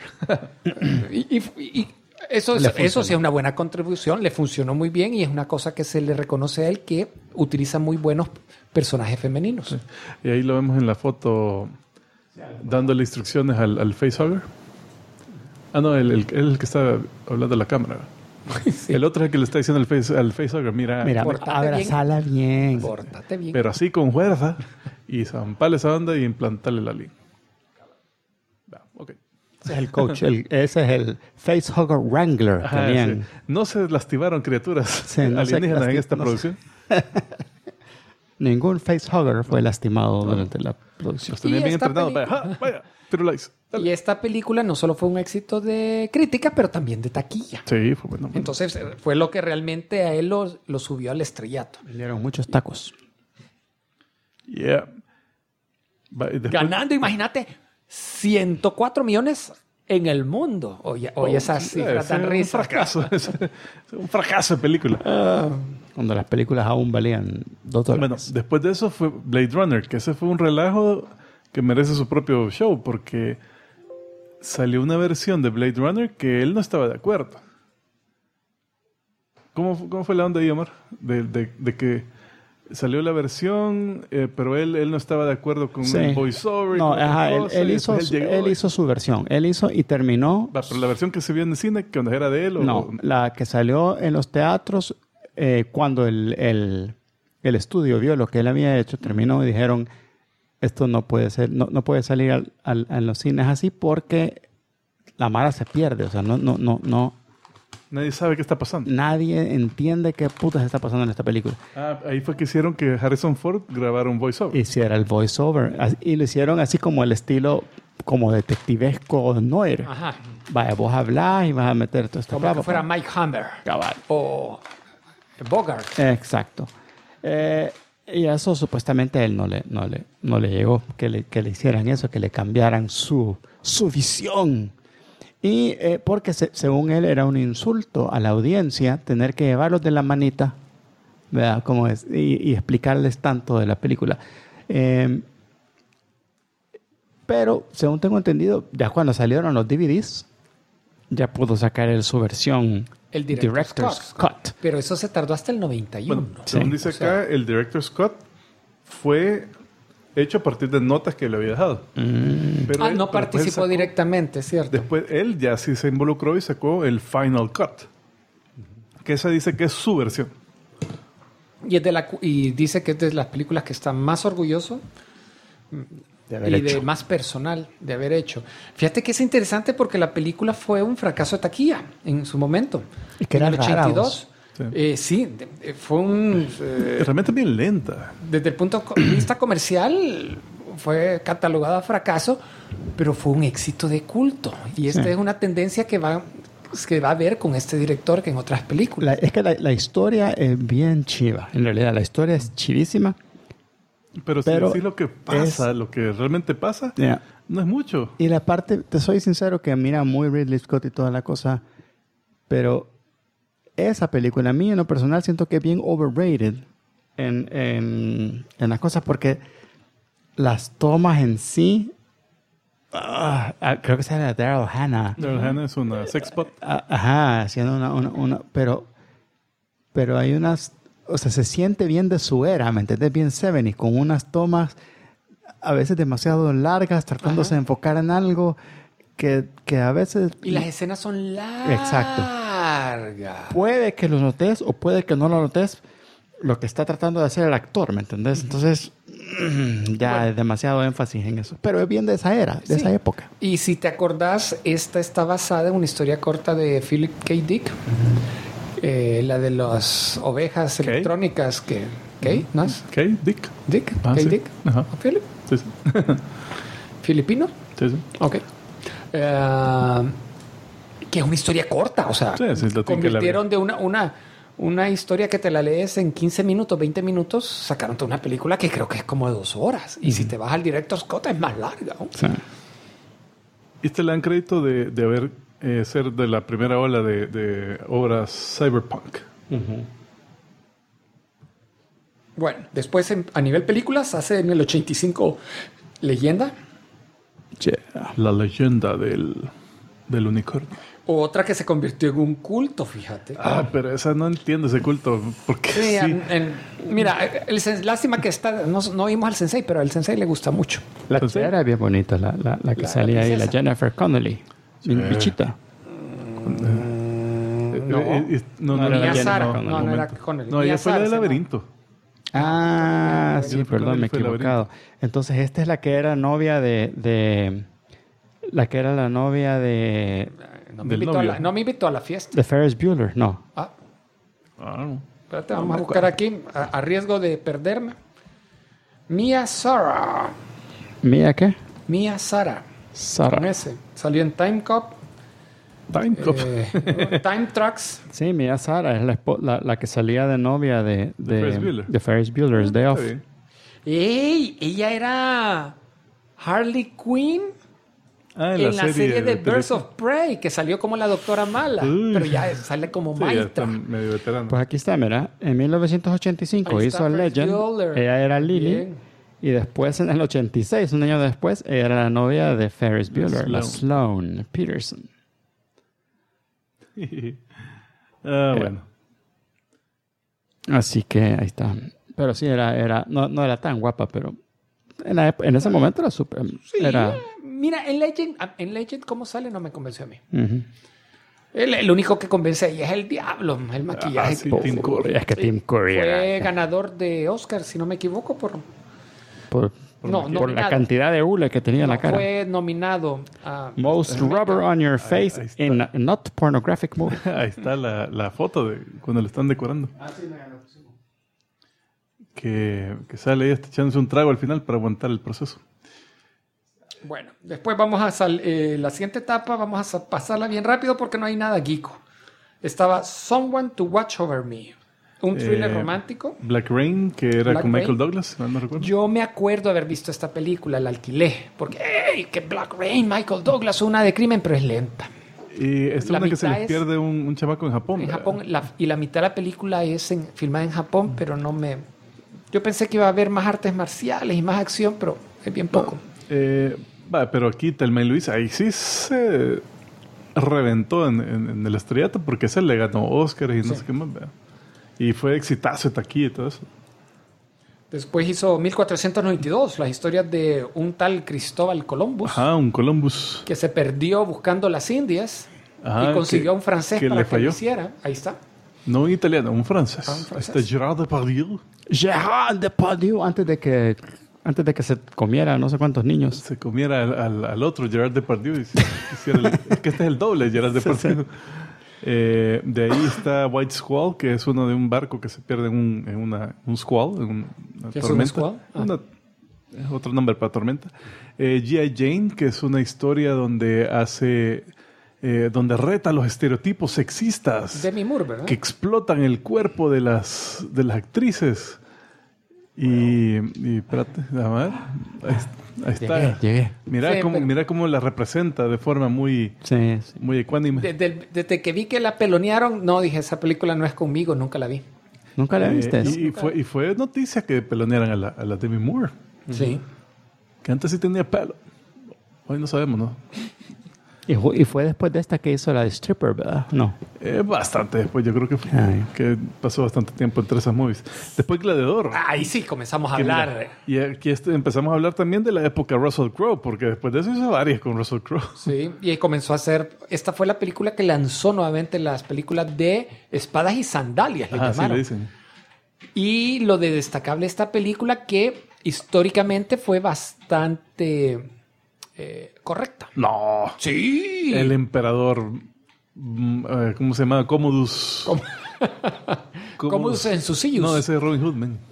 y eso sí es una buena contribución, le funcionó muy bien y es una cosa que se le reconoce a él, que utiliza muy buenos personajes femeninos. Sí. Y ahí lo vemos en la foto dándole instrucciones al facehugger. No, el que está hablando a la cámara. Sí. El otro es el que le está diciendo al facehugger, mira, abrazala bien. Pórtate bien. Pero así con fuerza y zampale esa onda y implantarle la línea. Okay. Ese es el coach, ese es el facehugger wrangler. También. Sí. No se lastimaron criaturas alienígenas en esta producción. Ningún facehugger fue lastimado durante la producción. Los tenían bien entrenados. Vaya, Firulais. Y esta película no solo fue un éxito de crítica, pero también de taquilla. Sí, fue bueno. Entonces fue lo que realmente a él lo subió al estrellato. Le dieron muchos tacos. Yeah. Ganando, imagínate, 104 millones en el mundo. Oye esas cifras tan risas. Un fracaso de película. Cuando las películas aún valían $2. Bueno, después de eso fue Blade Runner, que ese fue un relajo que merece su propio show, porque salió una versión de Blade Runner que él no estaba de acuerdo. ¿Cómo fue la onda ahí, Omar? De que salió la versión, pero él no estaba de acuerdo con el voiceover. No, él hizo su versión. Él hizo y terminó. Pero la versión que se vio en el cine, que era de él. La que salió en los teatros, cuando el estudio vio lo que él había hecho, terminó y dijeron, esto no puede ser, no puede salir en los cines así porque la mara se pierde. O sea, no. Nadie sabe qué está pasando. Nadie entiende qué putas está pasando en esta película. Ahí fue que hicieron que Harrison Ford grabara un voiceover. Hiciera el voiceover. Y lo hicieron así como el estilo como detectivesco noir. Ajá. Vaya, vos hablás y vas a meter todo esto. Como que fuera Mike Hammer. Cabal. O Bogart. Exacto. Y eso supuestamente a él no le llegó. Que le hicieran eso, que le cambiaran su visión. Y porque según él era un insulto a la audiencia tener que llevarlos de la manita, ¿verdad? Como es, y explicarles tanto de la película. Pero, según tengo entendido, ya cuando salieron los DVDs, ya pudo sacar su versión el Director's Cut. Pero eso se tardó hasta el 91. Bueno, según dice acá, el Director's Cut fue hecho a partir de notas que le había dejado. Pero él no participó directamente, ¿cierto? Después él ya sí se involucró y sacó el Final Cut. Que esa dice que es su versión. Y dice que es de las películas que está más orgulloso de más personal de haber hecho. Fíjate que es interesante porque la película fue un fracaso de taquilla en su momento. Y que era en el 82. Fue realmente bien lenta. Desde el punto de vista comercial fue catalogada a fracaso, pero fue un éxito de culto. Y esta es una tendencia que va a haber con este director que en otras películas. Es que la historia es bien chiva. En realidad, la historia es chivísima. Pero si decís lo que pasa, lo que realmente pasa, no es mucho. Y la parte, te soy sincero, que mira muy Ridley Scott y toda la cosa, pero esa película, a mí en lo personal siento que es bien overrated en las cosas, porque las tomas en sí, creo que se llama Daryl Hannah. Daryl Hannah es una sexpot. Haciendo una pero hay unas, o sea, se siente bien de su era, ¿me entendés? Bien 70s, con unas tomas a veces demasiado largas, tratándose de enfocar en algo que a veces... Y las escenas son largas. Exacto. Puede que lo notes o puede que no lo notes lo que está tratando de hacer el actor, ¿me entendés? Entonces, Ya es demasiado énfasis en eso. Pero es bien de esa era, de esa época. Y si te acordás, esta está basada en una historia corta de Philip K. Dick. La de las ovejas electrónicas que... ¿Kay? ¿No es? ¿Kay? ¿Dick? ¿Dick? Ah, ¿Kay sí. Dick? Ajá. ¿O Philip? Sí, sí. ¿Filipino? Sí, sí. Ok. Que es una historia corta, o sea, Sí, sí, lo tengo que convirtieron de una historia que te la lees en 15 minutos, 20 minutos, sacaron toda una película que creo que es como de 2 horas. Y si te vas al director Scott es más larga, ¿no? Sí. Y le dan crédito de haber ser de la primera ola de obras cyberpunk. Bueno, después a nivel películas hace en el 85 Leyenda, Yeah. La leyenda del unicornio. otra que se convirtió en un culto, fíjate. Ah, pero esa no entiendo ese culto. Porque Sí, sí. mira, lástima que no vimos al Sensei, pero al Sensei le gusta mucho. La ¿Sí? chera es bien bonita, la que La salía ahí, la princesa. Jennifer Connelly. Bichita. No, No era Mia la Sara. Jennifer No, no era Connelly. No, Mia ella fue la Sara del se llama. laberinto. Ah, sí, Jennifer perdón, me he Connelly fue equivocado. Entonces, esta es la que era novia de la que era la novia de No me, Del invitó a novio. no me invitó a la fiesta. Ferris Bueller. No. Ah, Ah, espérate, vamos a buscar aquí, a riesgo de perderme. Mia Sara. ¿Mía qué? Mia Sara. Con Sara. ese. Salió en Time Cop. Time Cop. Time Trucks. Sí, Mía Sara es la que salía de novia de Ferris Bueller. de Ferris Bueller's Day Off. Está bien. ¡Ey! Ella era Harley Quinn Ah, en la serie de Birds televisión. of Prey, que salió como la doctora mala. Uy. Pero ya sale como Sí, ya maestra. está medio veterano. Pues aquí está, mira. En 1985 Ahí hizo está Ferris Legend. Bueller. Ella era Lily. Bien. Y después, en el 86, un año después, ella era la novia de Ferris Bueller, la Sloane. Sloane Peterson. Bueno. Así que ahí está. Pero sí, no era tan guapa, pero en ese momento era súper. Era. Mira, en Legend, ¿cómo sale? No me convenció a mí. Ujú. El único que convence ahí es el diablo, el maquillaje. sí, Por- Tim Curry. Es que Tim Curry Fue era. ganador de Oscar, si no me equivoco, por Por la nominado. cantidad de hule que tenía en la cara. Fue nominado a Most rubber on your face ahí está. in a not pornographic movie. Ahí está la foto de cuando le están decorando. Que sale ella echándose un trago al final para aguantar el proceso. Bueno, después vamos a la siguiente etapa, vamos a pasarla bien rápido porque no hay nada geeko. Estaba Someone to Watch Over Me, un thriller romántico. Black Rain, que era Black con Michael Rain. Douglas, si mal no recuerdo. Yo me acuerdo haber visto esta película, la alquilé, porque ¡ey! Que Black Rain, Michael Douglas, una de crimen, pero es lenta. Y esta es La una que se mitad les es- pierde un chamaco en Japón. En ¿verdad? Japón, y la mitad de la película es filmada en Japón, pero no me... Yo pensé que iba a haber más artes marciales y más acción, pero es bien poco. Pero aquí Thelma y Luisa, ahí sí se reventó en el estrellato porque ese le ganó Oscar y no sé qué más. ¿verdad? Y fue exitazo de taquilla y todo eso. Después hizo 1492, las historias de un tal Cristóbal Columbus, Ajá, un Columbus. que se perdió buscando las Indias Ajá, y consiguió que- a un francés que para le que lo falló. hiciera. Ahí está. No un italiano, un francés. Ah, un francés. Ahí está Gerard Depardieu. Gerard Depardieu, antes de que se comiera no sé cuántos niños. Se comiera al otro Gerard Depardieu y es que este es el doble de Gerard Depardieu. De ahí está White Squall, que es uno de un barco que se pierde en un squall, en una ¿Qué es un tormenta. squall? Ah. Es otro nombre para tormenta. G.I. Jane, que es una historia donde donde reta los estereotipos sexistas Demi Moore, ¿verdad? que explotan el cuerpo de las actrices. Y espérate, a ver, ahí está. Llegué. Mira, Sí, cómo, pero- mira cómo la representa de forma muy, Sí. muy ecuánime. Desde que vi que la pelonearon, no, dije, esa película no es conmigo, nunca la vi. ¿Nunca la viste? Y fue noticia que pelonearan a la Demi Moore, Sí. que antes sí tenía pelo. Hoy no sabemos, ¿no? Y fue después de esta que hizo la de Stripper, ¿verdad? No. Bastante después, yo creo que, Ay. que pasó bastante tiempo entre esas movies. Después Gladiador. Ahí sí comenzamos a que mira, hablar. y aquí empezamos a hablar también de la época Russell Crowe, porque después de eso hizo varias con Russell Crowe. Sí, y comenzó a hacer. Esta fue la película que lanzó nuevamente las películas de espadas y sandalias, le Ah, sí, llamaron. le dicen. Y lo de destacable esta película que históricamente fue bastante correcta. No. Sí. El emperador, ¿cómo se llama? Commodus. Commodus en sus sillos. No, ese es Robin Hood, man.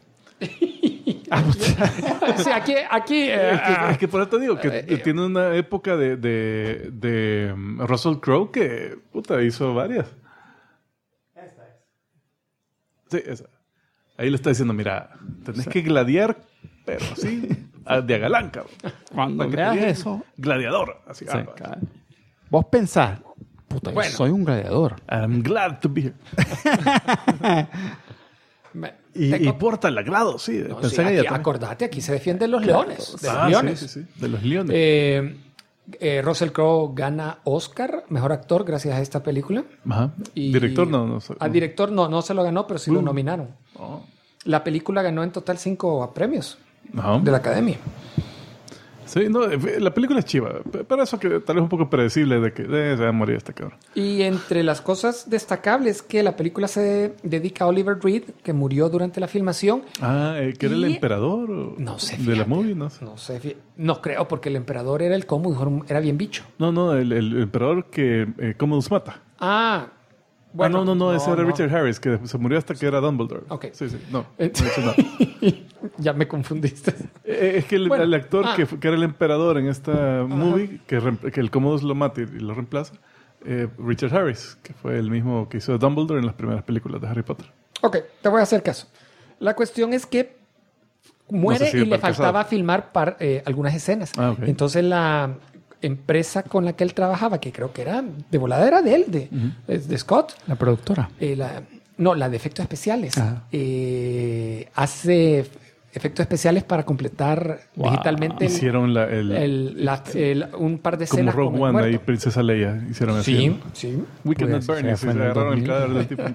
Sí, aquí Es que por eso te digo que tiene una época de Russell Crowe que puta hizo varias. Esta es. Sí, esa. Ahí le está diciendo, mira, tenés que gladiar, pero así, de agalán, cabrón. Cuando veas eso, gladiador. Así, sí, vos pensás, puta, Bueno. yo soy un gladiador. I'm glad to be here. Y porta el agrado, sí. No, Pensé sí, en ella aquí, también. acordate, aquí se defienden los leones. De los Sí, leones. sí, de los leones. Russell Crowe gana Oscar, mejor actor, gracias a esta película. Ajá. Y Director no. Al director no se lo ganó, pero sí lo nominaron. Oh. La película ganó en total 5 premios Ajá. de la Academia. Sí, no, la película es chiva. Pero eso que tal vez un poco predecible de que se va a morir este cabrón. Y entre las cosas destacables que la película se dedica a Oliver Reed, que murió durante la filmación. Que era el Y- emperador o No sé, de la fíjate. movie, no sé. No sé, no creo, porque el emperador era el Commodus, era bien bicho. No, el emperador que Commodus mata. Bueno, no, ese era Richard Harris, que se murió hasta que era Dumbledore. Ok. Sí, no. Eso no. Ya me confundiste. Es que Bueno, el actor que era el emperador en esta movie, que el Commodus lo mata y lo reemplaza, Richard Harris, que fue el mismo que hizo Dumbledore en las primeras películas de Harry Potter. Ok, te voy a hacer caso. La cuestión es que muere No sé si y le para faltaba casado. filmar algunas escenas. Ah, ok. Entonces la empresa con la que él trabajaba, que creo que era de volada, era de él, de Scott, La productora. la de efectos especiales, Ajá. hace efectos especiales para completar Wow. digitalmente Hicieron un par de como escenas Rogue con el One muerto. y Princesa Leia. Hicieron así. Sí, sí. We cannot Pues, burn ya it. fue en el Agarraron el 2000. cadáver del tipo.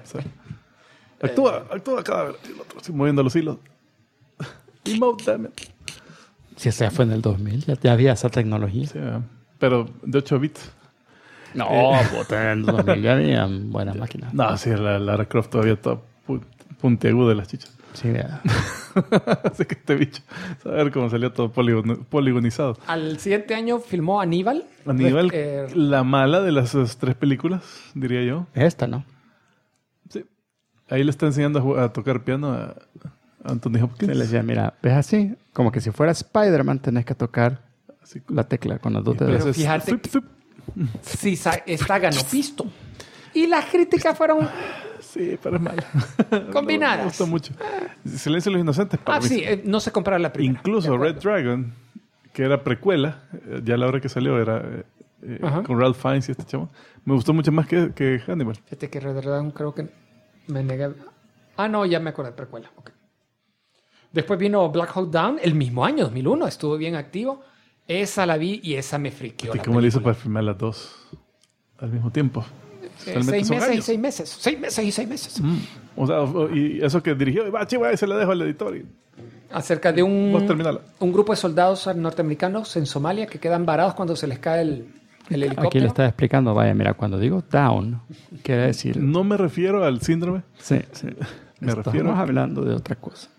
Actúa cadáver. Y el otro así moviendo los hilos. Emote, damn it. Si esa fue en el 2000, ya había esa tecnología. Sí, pero de 8 bits. No, puta, en el 2000 ya había buenas máquinas. No, sí, la Lara Croft todavía está puntiaguda de las chichas. Sí, ya. Así que este bicho, a ver cómo salió todo poligonizado. Al siguiente año filmó Aníbal. Aníbal, Eh, la mala de las 3 películas, diría yo. Esta, ¿no? Sí. Ahí le está enseñando a tocar piano a Anthony Hopkins. Se le decía, mira, ves así, como que si fuera Spider-Man tenés que tocar Así, la tecla con los dos pero dedos. Pero fíjate flip, flip. Sí, esta ganó pisto. Y las críticas fueron Sí, pero es mala. combinadas. Me gusta mucho. Silencio de los Inocentes. para mí sí, no se compara la primera. Incluso De acuerdo. Red Dragon, que era precuela, ya a la hora que salió era Ajá. con Ralph Fiennes y este chavo. Me gustó mucho más que Hannibal. Fíjate que Red Dragon creo que me negué. No, ya me acordé, precuela. Ok. Después vino Black Hawk Down el mismo año, 2001. Estuvo bien activo. Esa la vi y esa me friqueó. ¿Y la cómo le hizo película. para filmar las dos al mismo tiempo? 6 meses y 6 meses. 6 meses y 6 meses. O sea, y eso que dirigió, va, chiva, se la dejo al editor. Y Acerca de vos terminala. un grupo de soldados norteamericanos en Somalia que quedan varados cuando se les cae el helicóptero. Aquí le estaba explicando, vaya, mira, cuando digo down, quiere decir... No me refiero al síndrome. Sí, sí. Me Estamos refiero- hablando de otra cosa.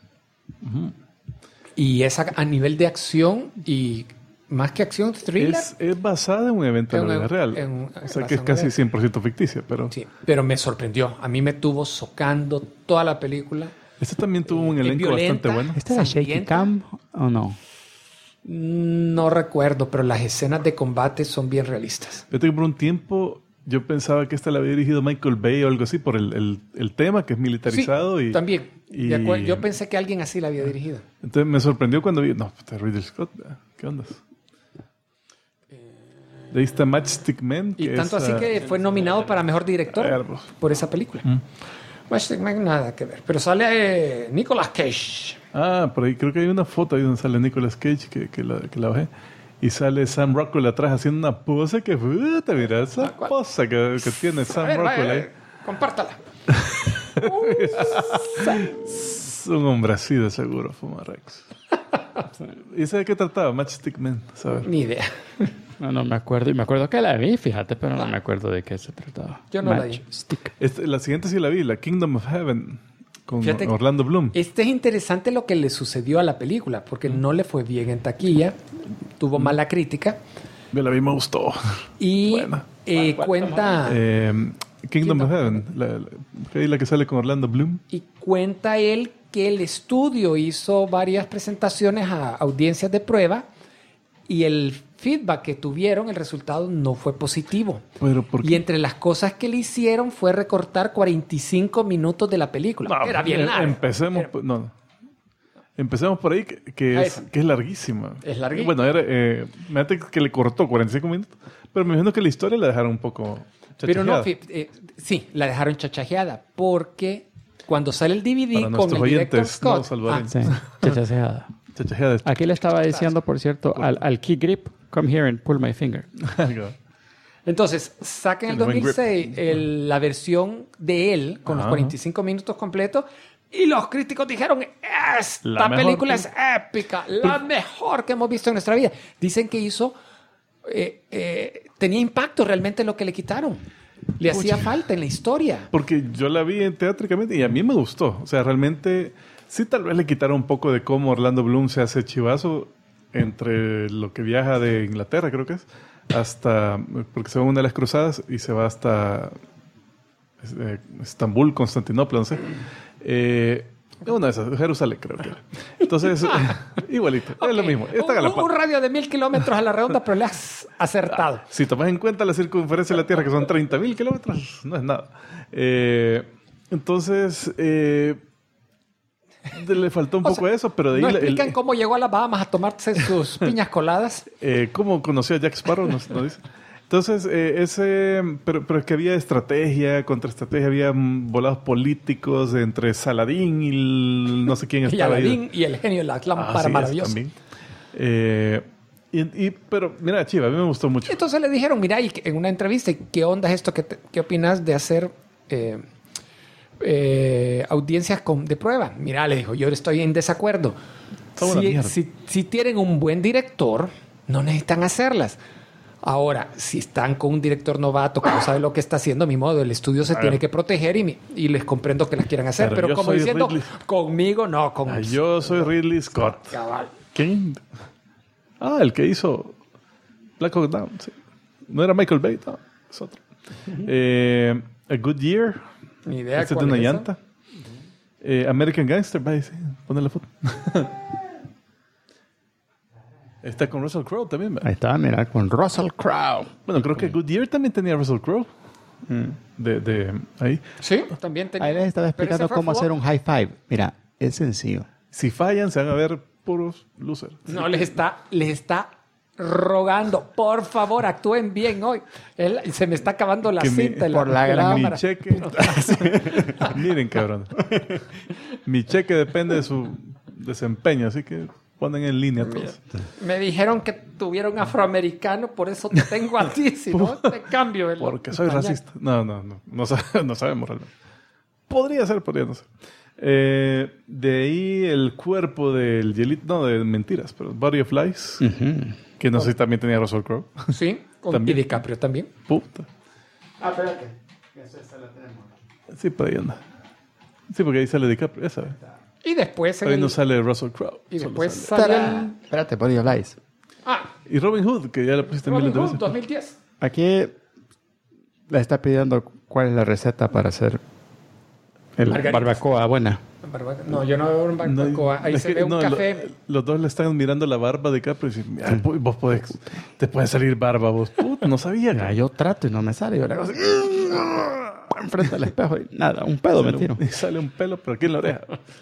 Y esa a nivel de acción y más que acción, thriller. Es basada en un evento de En la un- vida real. en un- O sea, basada que es en casi un 100% ficticia, pero... Sí, pero me sorprendió. A mí me tuvo socando toda la película. Este también tuvo un Es elenco violenta. bastante bueno. ¿Este era Shaky Sangrienta. Cam o no? No recuerdo, pero las escenas de combate son bien realistas. Yo tengo por un tiempo, yo pensaba que esta la había dirigido Michael Bay o algo así por el tema que es militarizado. Sí, y también. y- De acuerdo, yo pensé que alguien así la había dirigido. Entonces me sorprendió cuando vi, no, puta, Ridley Scott, ¿qué onda? De ahí está Matchstick Men. Y que tanto es, así que fue nominado para mejor director Hermoso. por esa película. Matchstick Man, nada que ver. Pero sale Nicolas Cage. por ahí creo que hay una foto ahí donde sale Nicolas Cage que la bajé. Y sale Sam Rockwell atrás haciendo una pose que, puta, mira, esa ¿Cuál? pose que tiene A Sam ver, Rockwell vaya, ahí. compártala. Es un hombre así de seguro, Fumarex. ¿Y sabe de qué trataba? Matchstick Men, ¿sabes? Ni idea. No me acuerdo. Y me acuerdo que la vi, fíjate, pero no me acuerdo de qué se trataba. Yo no la vi. Matchstick. La siguiente sí la vi, la Kingdom of Heaven. con Fíjate que Orlando Bloom. Este es interesante lo que le sucedió a la película, porque no le fue bien en taquilla, tuvo mala crítica. A mí me gustó. Y Buena. cuenta... Kingdom of Heaven, la que sale con Orlando Bloom. Y cuenta él que el estudio hizo varias presentaciones a audiencias de prueba y el feedback que tuvieron, el resultado no fue positivo. Pero ¿por qué? Y entre las cosas que le hicieron fue recortar 45 minutos de la película. No, Era bien largo. Empecemos por ahí, que es larguísima. Es larguísima. Bueno, fíjate que le cortó 45 minutos, pero me imagino que la historia la dejaron un poco Pero no, chachajeada. sí, la dejaron chachajeada porque cuando sale el DVD Para con nuestros el director oyentes no Scott, salvadoreños. Sí, chachaseada. Chachajeada. Aquí le estaba diciendo, por cierto, al key grip, come here and pull my finger. entonces sacan en el El buen 2006 la versión de él con los 45 minutos completos y los críticos dijeron, La esta mejor película es épica, la mejor que hemos visto en nuestra vida. Dicen que hizo, tenía impacto realmente lo que le quitaron. Le hacía falta en la historia. Porque yo la vi teátricamente y a mí me gustó. O sea, realmente sí tal vez le quitaron un poco de cómo Orlando Bloom se hace chivazo entre lo que viaja de Inglaterra, creo que es, hasta, porque se va a una de las cruzadas y se va hasta Estambul, Constantinopla, no sé. Una de esas, Jerusalén creo que era. Entonces, igualito, es lo mismo. Un radio de 1000 kilómetros a la redonda, pero le has acertado. Si tomas en cuenta la circunferencia de la Tierra, que son 30.000 kilómetros, no es nada. Entonces, le faltó un poco de eso, pero de ahí... ¿No explican cómo llegó a las Bahamas a tomarse sus piñas coladas? ¿Cómo conoció a Jack Sparrow? No dice. Entonces, pero es que había estrategia, contraestrategia, había volados políticos entre Saladín y no sé quién Y estaba Aladín ahí. y el genio de la lámpara Sí, maravillosa. también. Pero, mira, Chiva, a mí me gustó mucho. Y entonces le dijeron, mira, y en una entrevista, ¿qué onda es esto? ¿Qué opinas de hacer audiencias de prueba? Mira, le dijo, yo estoy en desacuerdo. Si tienen un buen director, no necesitan hacerlas. Ahora, si están con un director novato que no sabe lo que está haciendo, mi modo, el estudio se tiene que proteger y les comprendo que las quieran hacer. Pero como diciendo, conmigo no, con... Yo soy Ridley Scott. Cabal. ¿Quién? El que hizo Black Hawk Down. Sí. No era Michael Bay, no, es otro. A Good Year. Ni idea Este es de cuál una es esa. llanta. American Gangster, vaya, sí. Ponle la foto. Está con Russell Crowe también, ¿verdad? Ahí está, mira, con Russell Crowe. Bueno, creo que Goodyear también tenía Russell Crowe. De ahí. Sí, también tenía. Ahí les estaba Pero explicando ese fue cómo fútbol. hacer un high five. Mira, es sencillo. Si fallan, se van a ver puros losers. No, les está rogando, por favor, actúen bien hoy. Se me está acabando la Que cinta de por la de gran- Mi cámara. cheque. Miren, cabrón. Mi cheque depende de su desempeño, así que ponen en línea todos. Me dijeron que tuviera un afroamericano, por eso te tengo a ti, si no te cambio. Porque soy racista. No sabemos realmente. Podría ser, podría no ser. De ahí el cuerpo del hielito, no, de mentiras, pero Body of Lies, que no sé si también tenía Russell Crowe. Sí, También. y DiCaprio también. Puta. Espérate. Sí, por ahí anda. Sí, porque ahí sale DiCaprio, esa. Y después... Pero ahí no sale Russell Crowe. y solo después sale- salió el... Espérate, Body of Lies. Y Robin Hood, que ya le pusiste Robin miles de Hood, veces. 2010. Aquí le está pidiendo cuál es la receta para hacer el Margaritas. barbacoa buena. No, yo no veo un barbacoa. Ahí es se que ve un no, café. los dos le están mirando la barba de Caprio y dicen, "Mira, vos podés, te puede salir barba vos. Puta, no sabía. Ya, yo trato y no me sale. Yo le hago así, enfrente al espejo y nada, un pedo me tiro. Y sale un pelo, pero aquí en la oreja.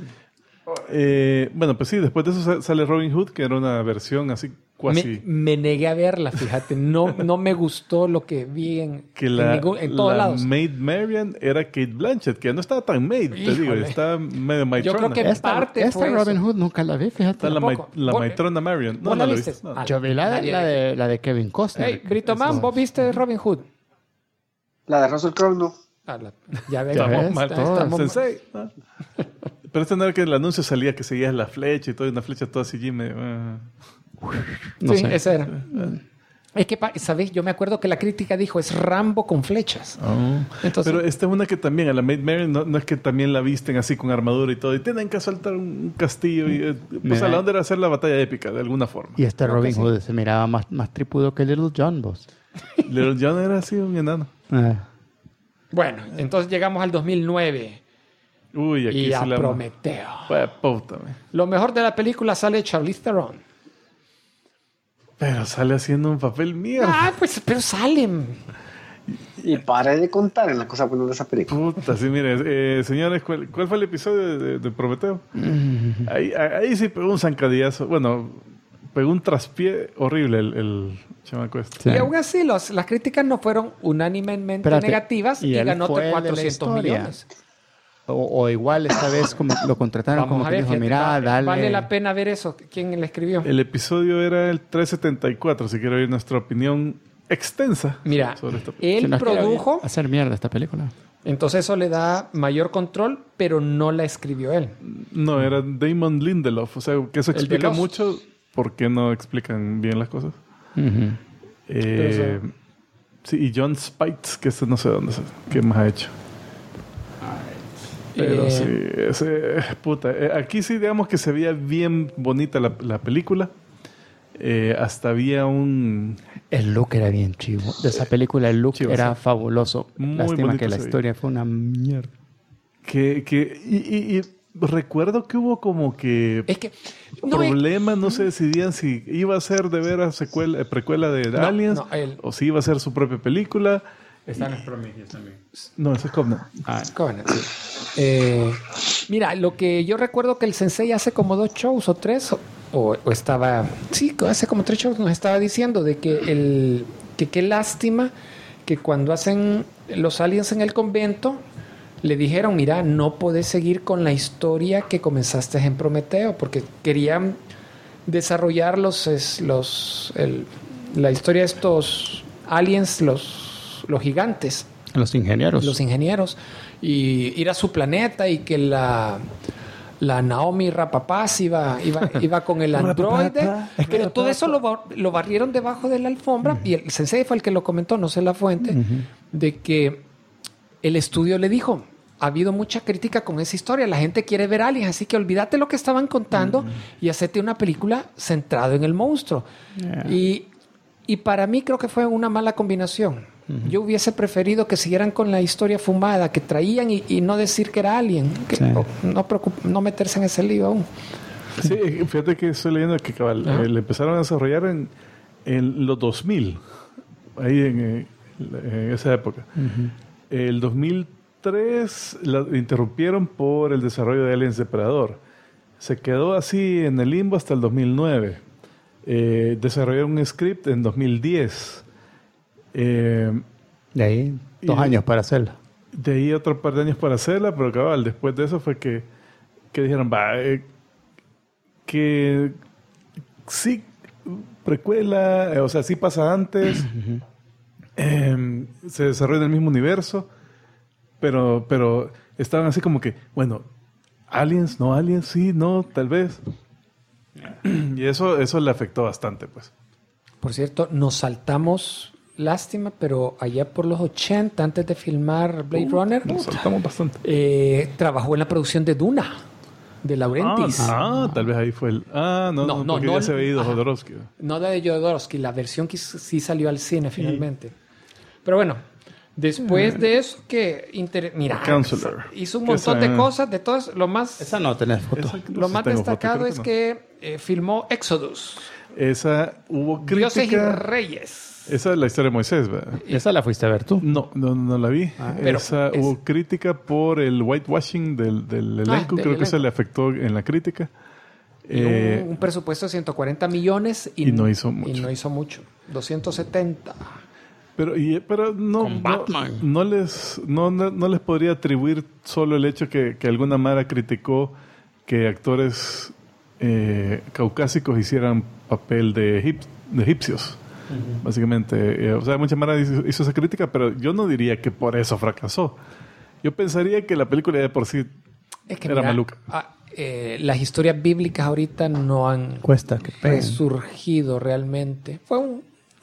Bueno, pues sí, después de eso sale Robin Hood, que era una versión así cuasi... Me negué a verla, fíjate. No me gustó lo que vi en todos lados. Maid Marian era Kate Blanchett, que no estaba tan maid, te digo, Híjole. está medio Yo maitrona. creo que parte Esta fue Robin eso. Hood nunca la vi, fíjate. Está la Tampoco. maitrona Marian. No, ¿Vos no la la viste? viste. No. Ah, Yo vi la de Kevin Costner. Hey, Brito Man, ¿vos viste Robin Hood? La de Russell Crowe no. Ya ves. Ya ves, Estamos mal. todo. Estamos mal. Sensei. ¿no? Pero este no era que el anuncio salía que seguías la flecha y todo, y una flecha toda así, medio... No sí, sé. ese era. Es que, ¿sabes? Yo me acuerdo que la crítica dijo, es Rambo con flechas. Entonces, pero esta es una que también, a la Maid Marian, no es que también la visten así con armadura y todo, y tienen que asaltar un castillo. Y, pues a la onda era hacer la batalla épica, de alguna forma. Y este Robin Hood se miraba más tripudo que Little John, vos. Little John era así un enano. bueno, entonces llegamos al 2009 Uy, aquí y a sí la... Prometeo. Pues, puta, man. Lo mejor de la película sale Charlize Theron. Pero sale haciendo un papel mierda. Ah, pues, pero salen. Y pare de contar en la cosa buena de esa película. Puta, sí, mire, señores, ¿cuál fue el episodio de Prometeo? Ahí sí pegó un zancadillazo. Bueno, pegó un traspié horrible el chamaco este. Sí. Y aún así, las críticas no fueron unánimemente negativas y él ganó fue el de la 400 historia. millones. O igual esta vez como lo contrataron Vamos como a que ver, dijo, fíjate, mira, dale. vale la pena ver eso. ¿Quién le escribió? El episodio era el 374, si quiero oír nuestra opinión extensa Mira, sobre esta película. Si él nos quiere produjo, hacer mierda esta película. entonces eso le da mayor control, pero no la escribió él. No, era Damon Lindelof. O sea, que eso El de explica Lost. mucho por qué no explican bien las cosas. Ujú. Sí, y John Spites, que este no sé dónde, qué más ha hecho. Pero sí, ese, puta. Aquí sí, digamos que se veía bien bonita la película. Hasta había un... El look era bien chivo. De esa película el look Chivo, era sí. fabuloso. Muy Lástima bonito que la se historia fue una mierda. Y recuerdo que hubo como que... Es que no, problemas, no se decidían si iba a ser de veras precuela de Aliens o si iba a ser su propia película. Están los Prometheus también. No, ese es Covenant. Covenant, sí. Mira, lo que yo recuerdo que el Sensei hace como 2 shows o 3, o estaba... Sí, hace como 3 shows nos estaba diciendo de que qué lástima que cuando hacen los aliens en el convento le dijeron, mira, no podés seguir con la historia que comenzaste en Prometeo, porque querían desarrollar la historia de estos aliens, los gigantes. Los ingenieros. Los ingenieros. Y ir a su planeta y que la Naomi Rapapaz iba con el androide. Pero todo eso lo barrieron debajo de la alfombra. Y el sensei fue el que lo comentó, no sé la fuente, de que el estudio le dijo, ha habido mucha crítica con esa historia. La gente quiere ver aliens, así que olvídate lo que estaban contando y hacete una película centrada en el monstruo. Y para mí creo que fue una mala combinación. Yo hubiese preferido que siguieran con la historia fumada que traían y no decir que era alien. Que no meterse en ese lío aún. Sí, fíjate que estoy leyendo que le empezaron a desarrollar en los 2000, ahí en esa época. El 2003 la interrumpieron por el desarrollo de Aliens Depredador. Se quedó así en el limbo hasta el 2009. Desarrollaron un script en 2010. De ahí 2 años para hacerla. De ahí otro par de años para hacerla, pero cabal, después de eso fue que dijeron, que sí, precuela, o sea, sí pasa antes, se desarrolla en el mismo universo, pero estaban así como que, bueno, aliens, no aliens, sí, no, tal vez. Y eso le afectó bastante, pues. Por cierto, nos saltamos... Lástima, pero allá por los 80, antes de filmar Blade Runner, nos saltamos bastante. Trabajó en la producción de Duna, de Laurentiis. Tal vez ahí fue el... porque ya se había ido Jodorowsky. No de Jodorowsky, la versión que sí salió al cine finalmente. Pero bueno, después de eso mira, Counselor. hizo un montón de cosas, de todas, lo más... Esa no tenés foto. Lo más destacado es que filmó Exodus. Esa hubo crítica... Dioses y Reyes. Esa es la historia de Moisés, ¿verdad? ¿Esa la fuiste a ver tú? No la vi. Pero hubo crítica por el whitewashing del elenco. Creo que eso le afectó en la crítica. Un presupuesto de 140 millones y no hizo mucho. Y no hizo mucho. 270. Pero no les podría atribuir solo el hecho que alguna mara criticó que actores caucásicos hicieran papel de egipcios. Básicamente, o sea, mucha mara hizo esa crítica, pero yo no diría que por eso fracasó. Yo pensaría que la película de por sí era maluca. Las historias bíblicas ahorita no han resurgido realmente. Fue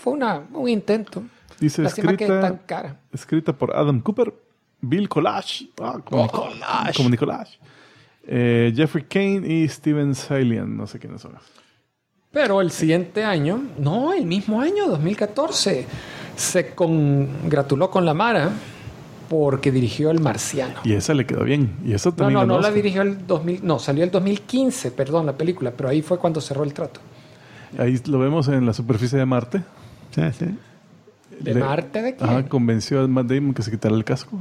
fue un intento. Dice Lástima que es tan cara. escrita por Adam Cooper, Bill Collage, como Nicolás, Jeffrey Kane y Steven Salian, no sé quiénes son. Pero el siguiente año, no, el mismo año, 2014, se congratuló con la Mara porque dirigió El Marciano. Y esa le quedó bien. Y eso también No ganó la Oscar. dirigió salió el 2015, perdón, la película, pero ahí fue cuando cerró el trato. Ahí lo vemos en la superficie de Marte. Sí, sí. ¿De Marte de quién? Ajá, convenció a Matt Damon que se quitara el casco.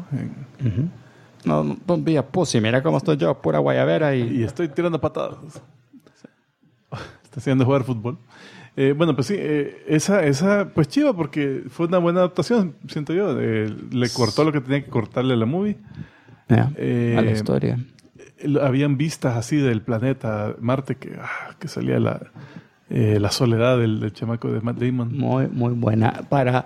No, don't be a pussy. Mira cómo estoy yo, pura guayabera Y estoy tirando patadas. Está haciendo jugar fútbol. Bueno, pues sí, esa pues chiva porque fue una buena adaptación, siento yo. Le cortó lo que tenía que cortarle a la movie. a la historia. Habían vistas así del planeta Marte que salía la soledad del chamaco de Matt Damon. Muy, muy buena. Para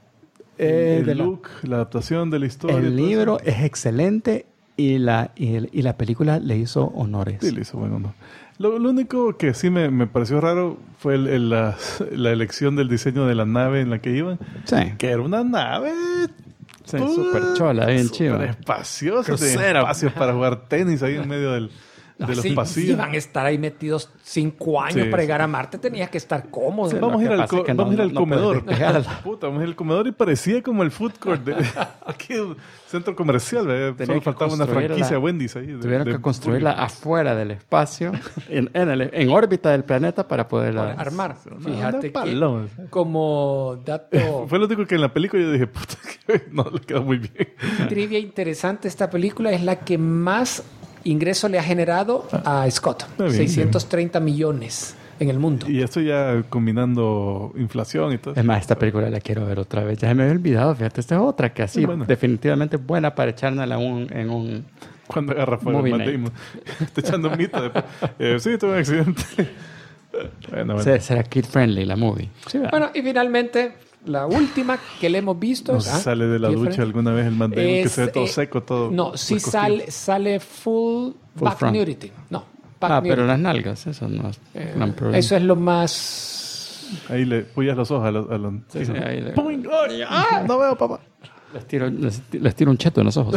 el look, la adaptación de la historia. el libro es excelente y la película le hizo honores. Sí, le hizo buen honor. Lo único que sí me pareció raro fue la elección del diseño de la nave en la que iban. Sí. Que era una nave Súper chola, bien chiva. súper espaciosa. Tenía Crucero. espacios para jugar tenis ahí en medio de los Si pasillos. iban a estar ahí metidos 5 años Sí, para sí. llegar a Marte, tenías que estar cómodo. Sí, Vamos a ir lo que al, pasa es que vamos a ir al no puedes comedor. despejarla. Puta, vamos a ir al comedor y parecía como el food court de aquí el centro comercial. ¿verdad? Tenían Solo que faltaba una construirla. franquicia Wendy's ahí. Tuvieron que construirla afuera del espacio, en órbita del planeta para poderla Para armar. Una Fíjate paloma. que como dato Fue lo único que en la película yo dije, puta, que no le quedó muy bien. trivia interesante, esta película es la que más ingreso le ha generado a Scott. bien, 630 millones en el mundo. Y esto ya combinando inflación y todo. Es más, esta película la quiero ver otra vez. Ya se me había olvidado, fíjate, esta es otra que así Es buena. definitivamente buena para echárnosla en un... Cuando agarra fuego Movie Matt night. Damon. Está echando un mito después. Sí, tuve un accidente. Bueno. Será kid friendly la movie. Sí, ¿verdad? Bueno, y finalmente, la última que le hemos visto. No se sale de la ducha alguna vez el Matt Damon que se ve todo seco, todo. No, sí las costillas. sale full back front. nudity. No, back Ah, nudity. pero las nalgas, eso no es gran problema. Eso es lo más... Ahí le pullas los ojos a los. Sí, sí, ahí le- ¡Pum! ¡Ay! ¡Ah! No veo, papá. les tiro un cheto en los ojos.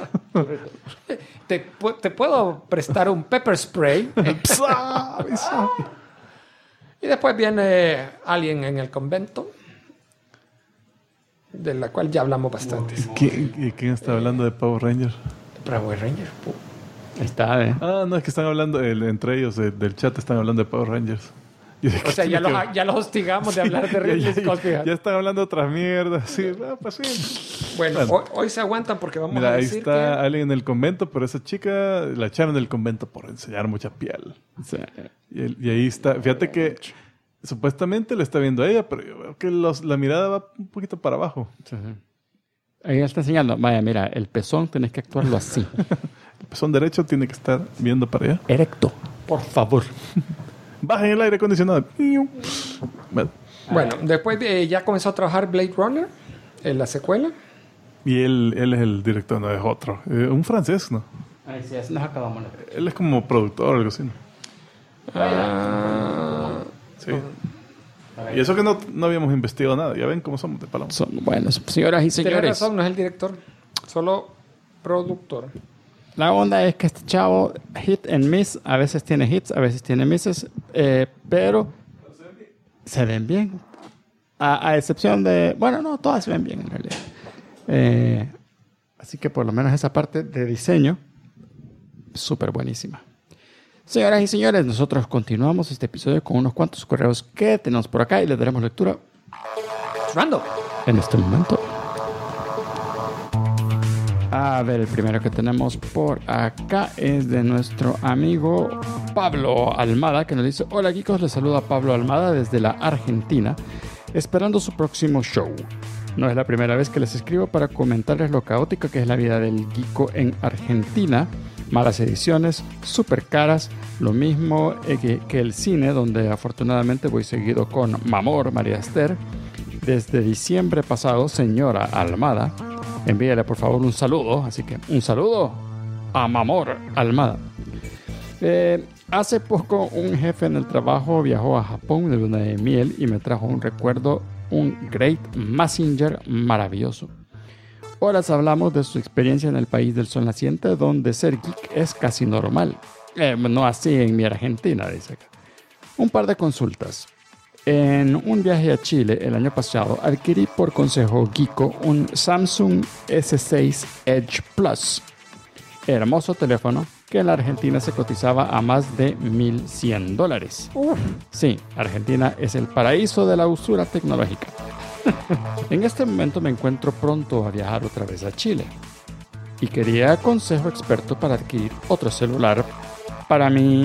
Te puedo prestar un pepper spray. Y después viene Alien en el convento, de la cual ya hablamos bastante. ¿Quién está hablando de Power Rangers? Power Ranger. Ahí está, Ah, no, es que están hablando, entre ellos del chat están hablando de Power Rangers. Yo dije, O sea, ¿qué ya tiene que ver? los hostigamos de hablar de Ridley Scott. fíjate. Ya están hablando de otras mierdas. Sí, pues sí. Bueno, hoy se aguantan porque vamos Mira, a ahí decir está que... alguien en el convento, pero esa chica la echaron del convento por enseñar mucha piel. Sí. Y ahí está. Fíjate que supuestamente le está viendo a ella, pero yo veo que la mirada va un poquito para abajo. Sí, sí. Ahí está enseñando. Vaya, mira, el pezón tenés que actuarlo así. El pezón derecho tiene que estar viendo para allá. Erecto. Por favor. Bajen el aire acondicionado. Bueno, Bueno, después ya comenzó a trabajar Blade Runner en la secuela. y él es el director, no es otro. Un francés, ¿no? Ahí sí, así nos acabamos. Él es como productor o algo así, ¿no? Sí. Y eso que no habíamos investigado nada. Ya ven cómo somos de paloma. Son buenos. Señoras y Tienes señores, razón, no es el director, solo productor. la onda es que este chavo, hit and miss, a veces tiene hits, a veces tiene misses, pero se ven bien. A excepción de... Bueno, no, todas se ven bien en realidad. Así que por lo menos esa parte de diseño, súper buenísima. Señoras y señores, nosotros continuamos este episodio con unos cuantos correos que tenemos por acá y les daremos lectura Random. en este momento. A ver, el primero que tenemos por acá es de nuestro amigo Pablo Almada, que nos dice: hola geekos, les saluda Pablo Almada desde la Argentina, esperando su próximo show. No es la primera vez que les escribo para comentarles lo caótica que es la vida del geeko en Argentina. Malas ediciones, súper caras, lo mismo que el cine, donde afortunadamente voy seguido con Mamor, María Esther. Desde diciembre pasado, señora Almada, envíale por favor un saludo, así que un saludo a Mamor Almada. Hace poco un jefe en el trabajo viajó a Japón de luna de miel y me trajo un recuerdo un great messenger maravilloso. Horas hablamos de su experiencia en el país del sol naciente, donde ser geek es casi normal. No así en mi Argentina, dice acá. Un par de consultas. En un viaje a Chile el año pasado, adquirí por consejo Geeko un Samsung S6 Edge Plus. Hermoso teléfono que en la Argentina se cotizaba a más de $1,100. Sí, Argentina es el paraíso de la usura tecnológica. En este momento me encuentro pronto a viajar otra vez a Chile y quería consejo experto para adquirir otro celular para mí,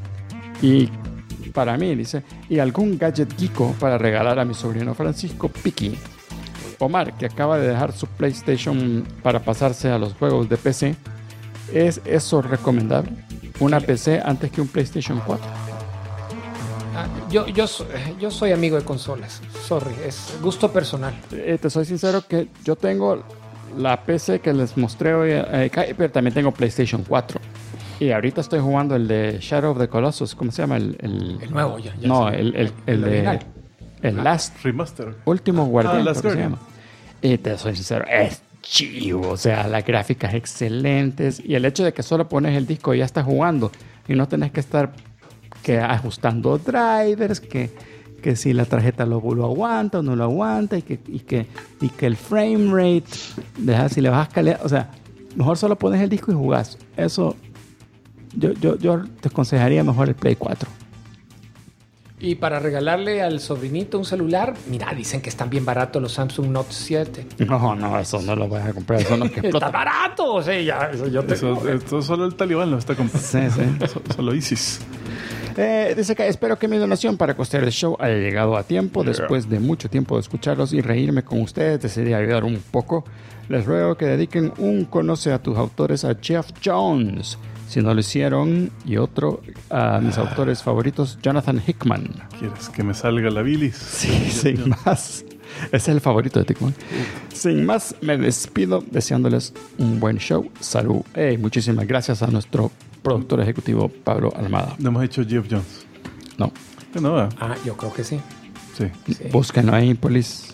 dice, y algún gadget geeko para regalar a mi sobrino Francisco Piqui. Omar, que acaba de dejar su PlayStation para pasarse a los juegos de PC, ¿es eso recomendable? ¿Una PC antes que un PlayStation 4? Yo soy amigo de consolas. Sorry, es gusto personal. Te soy sincero que yo tengo la PC que les mostré hoy, pero también tengo PlayStation 4. Y ahorita estoy jugando el de Shadow of the Colossus. ¿Cómo se llama? El nuevo, ya no, sé. el de... El Last... Remaster. Último Guardián, Last creo que se Guardian. llama. Y te soy sincero, es chivo. O sea, las gráficas excelentes. Y el hecho de que solo pones el disco y ya estás jugando. Y no tenés que estar ajustando drivers, que si la tarjeta lo aguanta o no lo aguanta. Y que el frame rate, si le vas a escalar. O sea, mejor solo pones el disco y jugás. Eso... Yo te aconsejaría mejor el Play 4. Y para regalarle al sobrinito un celular, mira, dicen que están bien baratos los Samsung Note 7. No, eso no lo vas a comprar. Eso no que explota. ¡Está barato! Sí, ya, eso yo te digo. Esto solo el talibán lo está comprando. Sí. Solo ISIS. Dice que espero que mi donación para costear el show haya llegado a tiempo. Después de mucho tiempo de escucharlos y reírme con ustedes, decidí ayudar un poco. Les ruego que dediquen un conoce a tus autores a Jeff Jones. Si no lo hicieron, y otro a mis autores favoritos, Jonathan Hickman. ¿Quieres que me salga la bilis? Sí, sin más. Ese es el favorito de Hickman. Sin más, me despido deseándoles un buen show. Salud. Muchísimas gracias a nuestro productor ejecutivo, Pablo Almada. No hemos hecho Jeff Jones. No. No. Yo creo que sí. Sí. Búsquenlo ahí, police.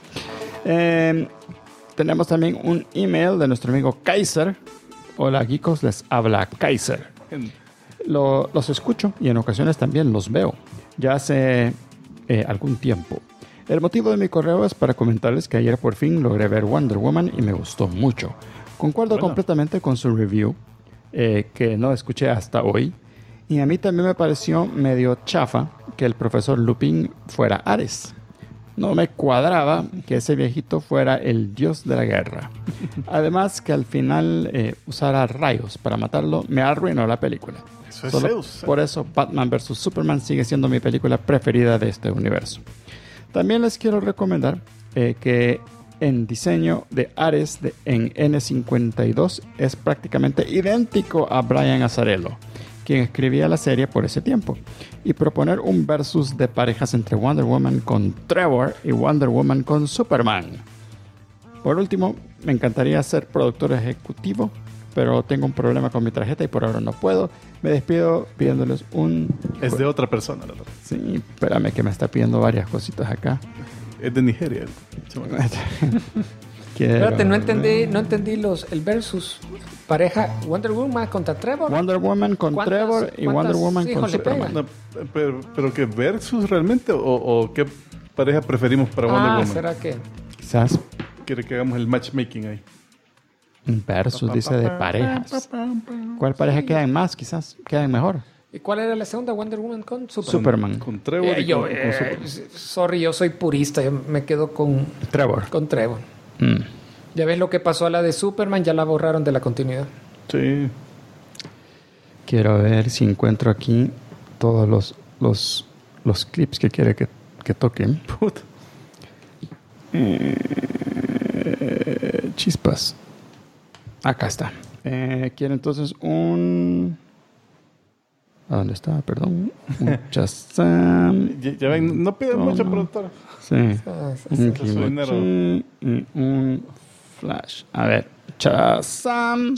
Tenemos también un email de nuestro amigo Kaiser. Hola, geekos, les habla Kaiser. Los escucho y en ocasiones también los veo. Ya hace algún tiempo. El motivo de mi correo es para comentarles que ayer por fin logré ver Wonder Woman y me gustó mucho. Concuerdo completamente con su review, que no escuché hasta hoy. Y a mí también me pareció medio chafa que el profesor Lupin fuera Ares. No me cuadraba que ese viejito fuera el dios de la guerra. Además que al final usara rayos para matarlo me arruinó la película. Eso es Solo Zeus. por eso Batman vs. Superman sigue siendo mi película preferida de este universo. También les quiero recomendar que en diseño de Ares en N52 es prácticamente idéntico a Brian Azzarello, quien escribía la serie por ese tiempo, y proponer un versus de parejas entre Wonder Woman con Trevor y Wonder Woman con Superman. Por último, me encantaría ser productor ejecutivo, pero tengo un problema con mi tarjeta y por ahora no puedo. Me despido pidiéndoles un... Es de otra persona, la verdad. Sí, espérame que me está pidiendo varias cositas acá. Es de Nigeria. Espérate, no entendí el versus pareja Wonder Woman contra Trevor. Wonder Woman con Trevor y Wonder Woman con Superman. No, pero ¿qué versus realmente? ¿O qué pareja preferimos para Wonder Woman? ¿Será que? Quizás ¿Quiere que hagamos el matchmaking ahí? un versus, dice, de parejas. ¿Cuál pareja quedan más? Quizás quedan mejor. ¿Y cuál era la segunda? Wonder Woman con Superman. Con Trevor y con Superman. Sorry, yo soy purista. Yo me quedo con Trevor. Con Trevor. Ya ves lo que pasó a la de Superman, ya la borraron de la continuidad. Sí. Quiero ver si encuentro aquí todos los clips que quiere que toquen. Puta. Chispas. Acá está. Quiero entonces un... ¿A dónde está? Perdón. Un Shazam. Ya ven, no piden mucho, productor. Sí. Un Kimochi y un Flash. A ver. Shazam.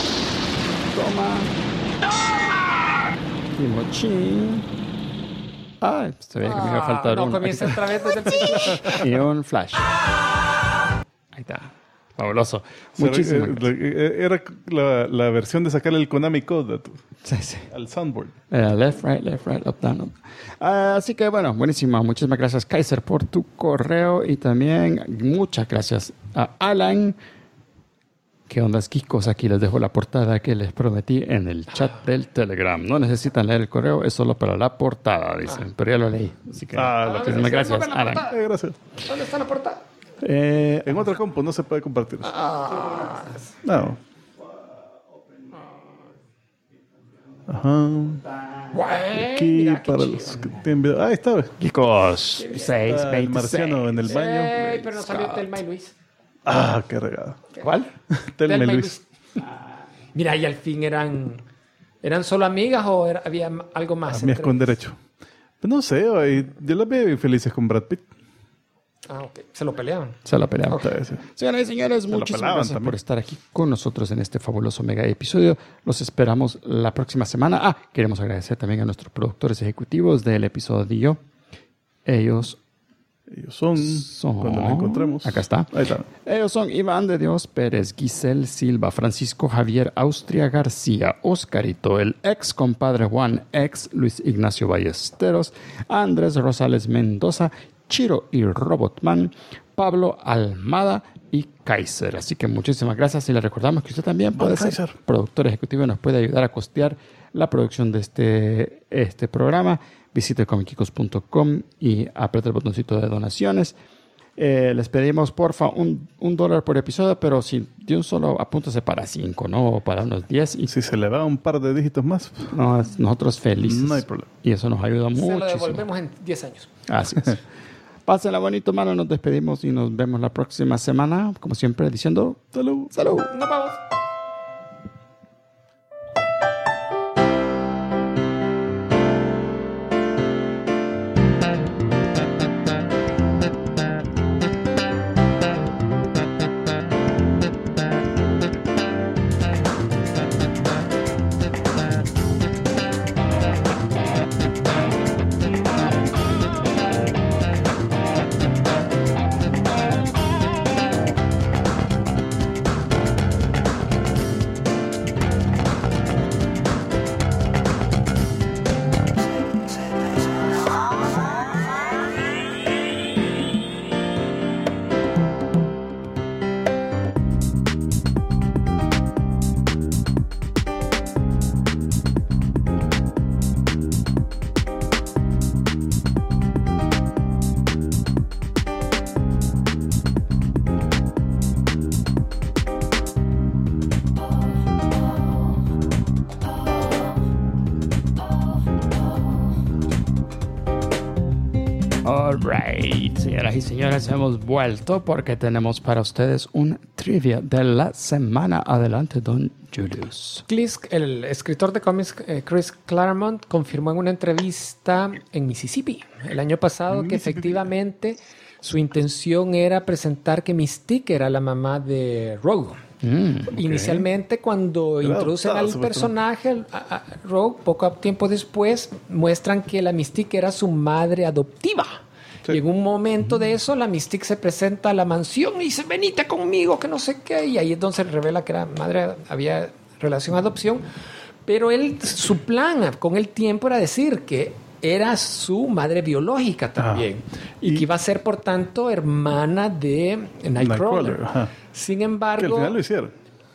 Toma. Kimochi. Ah, se veía que me iba a faltar no uno. comienza otra vez desde el principio. Y un flash. Ahí está. Fabuloso. Muchísimas gracias. Era la versión de sacarle el Konami Code Sí. al soundboard. Left, right, up, down, up. Así que bueno, buenísimo. Muchísimas gracias, Kaiser, por tu correo. Y también muchas gracias a Alan. ¿Qué onda, Kikos? Aquí les dejo la portada que les prometí en el chat del Telegram. No necesitan leer el correo, es solo para la portada, dicen. Pero ya lo leí. Así que muchísimas gracias, Alan. Gracias. ¿Dónde está la portada? En otra compu no se puede compartir. No. Ajá. Aquí para los que tienen video. Ahí está, ¿ves? Kikos, 6, El marciano en el baño. Pero no salió Telma y Luis. Qué regada. ¿Cuál? Telma y Luis. Mira, y al fin eran solo amigas o había algo más. Amigas con derecho. Pues no sé, yo las veo felices con Brad Pitt. Ok. Se lo peleaban. Se la peleamos. Sí. Señoras y señores, muchísimas gracias por estar aquí con nosotros en este fabuloso mega episodio. Los esperamos la próxima semana. Queremos agradecer también a nuestros productores ejecutivos del episodio. Ellos son cuando los encontremos. Acá está. Ahí está. Ellos son Iván de Dios Pérez, Giselle Silva, Francisco Javier Austria García, Oscarito, el ex compadre Juan, ex Luis Ignacio Ballesteros, Andrés Rosales Mendoza, Chiro y Robotman, Pablo Almada y Kaiser. Así que muchísimas gracias y le recordamos que usted también puede ser productor ejecutivo y nos puede ayudar a costear la producción de este programa. Visite comiquicos.com y apriete el botoncito de donaciones. Les pedimos, porfa, $1 por episodio, pero si de un solo apúntese para 5, ¿no? O para unos 10. Y si se le va un par de dígitos más, nosotros felices. No hay problema. Y eso nos ayuda mucho. Se lo devolvemos en 10 años. Así es. Pásenla bonito, mano. Nos despedimos y nos vemos la próxima semana. Como siempre, diciendo salud. Salud. Nos vamos. Alright, señoras y señores, hemos vuelto porque tenemos para ustedes un trivia de la semana. Adelante, don Julius. El escritor de cómics Chris Claremont confirmó en una entrevista en Mississippi el año pasado que efectivamente su intención era presentar que Mystique era la mamá de Rogue. Okay. Inicialmente, cuando introducen al personaje, a Rogue, poco tiempo después, muestran que la Mystique era su madre adoptiva. Sí. Y en un momento de eso, la Mystique se presenta a la mansión y dice, venite conmigo, que no sé qué. Y ahí es donde se revela que era madre, había relación de adopción. Pero su plan con el tiempo era decir que era su madre biológica también. Y que iba a ser, por tanto, hermana de Nightcrawler. Sin embargo... Que al final lo hicieron.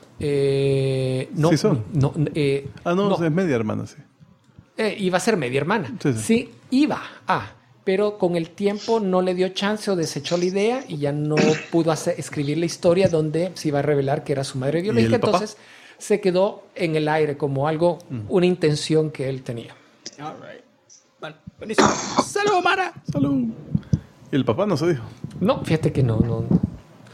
No, sí son. No, es media hermana, sí. Iba a ser media hermana. Sí iba a... Pero con el tiempo no le dio chance o desechó la idea y ya no pudo escribir la historia donde se iba a revelar que era su madre biológica. Entonces se quedó en el aire como algo, una intención que él tenía. All right. Bueno, buenísimo. ¡Salud, Mara! ¡Salud! ¿Y el papá no se dijo? No, fíjate que no.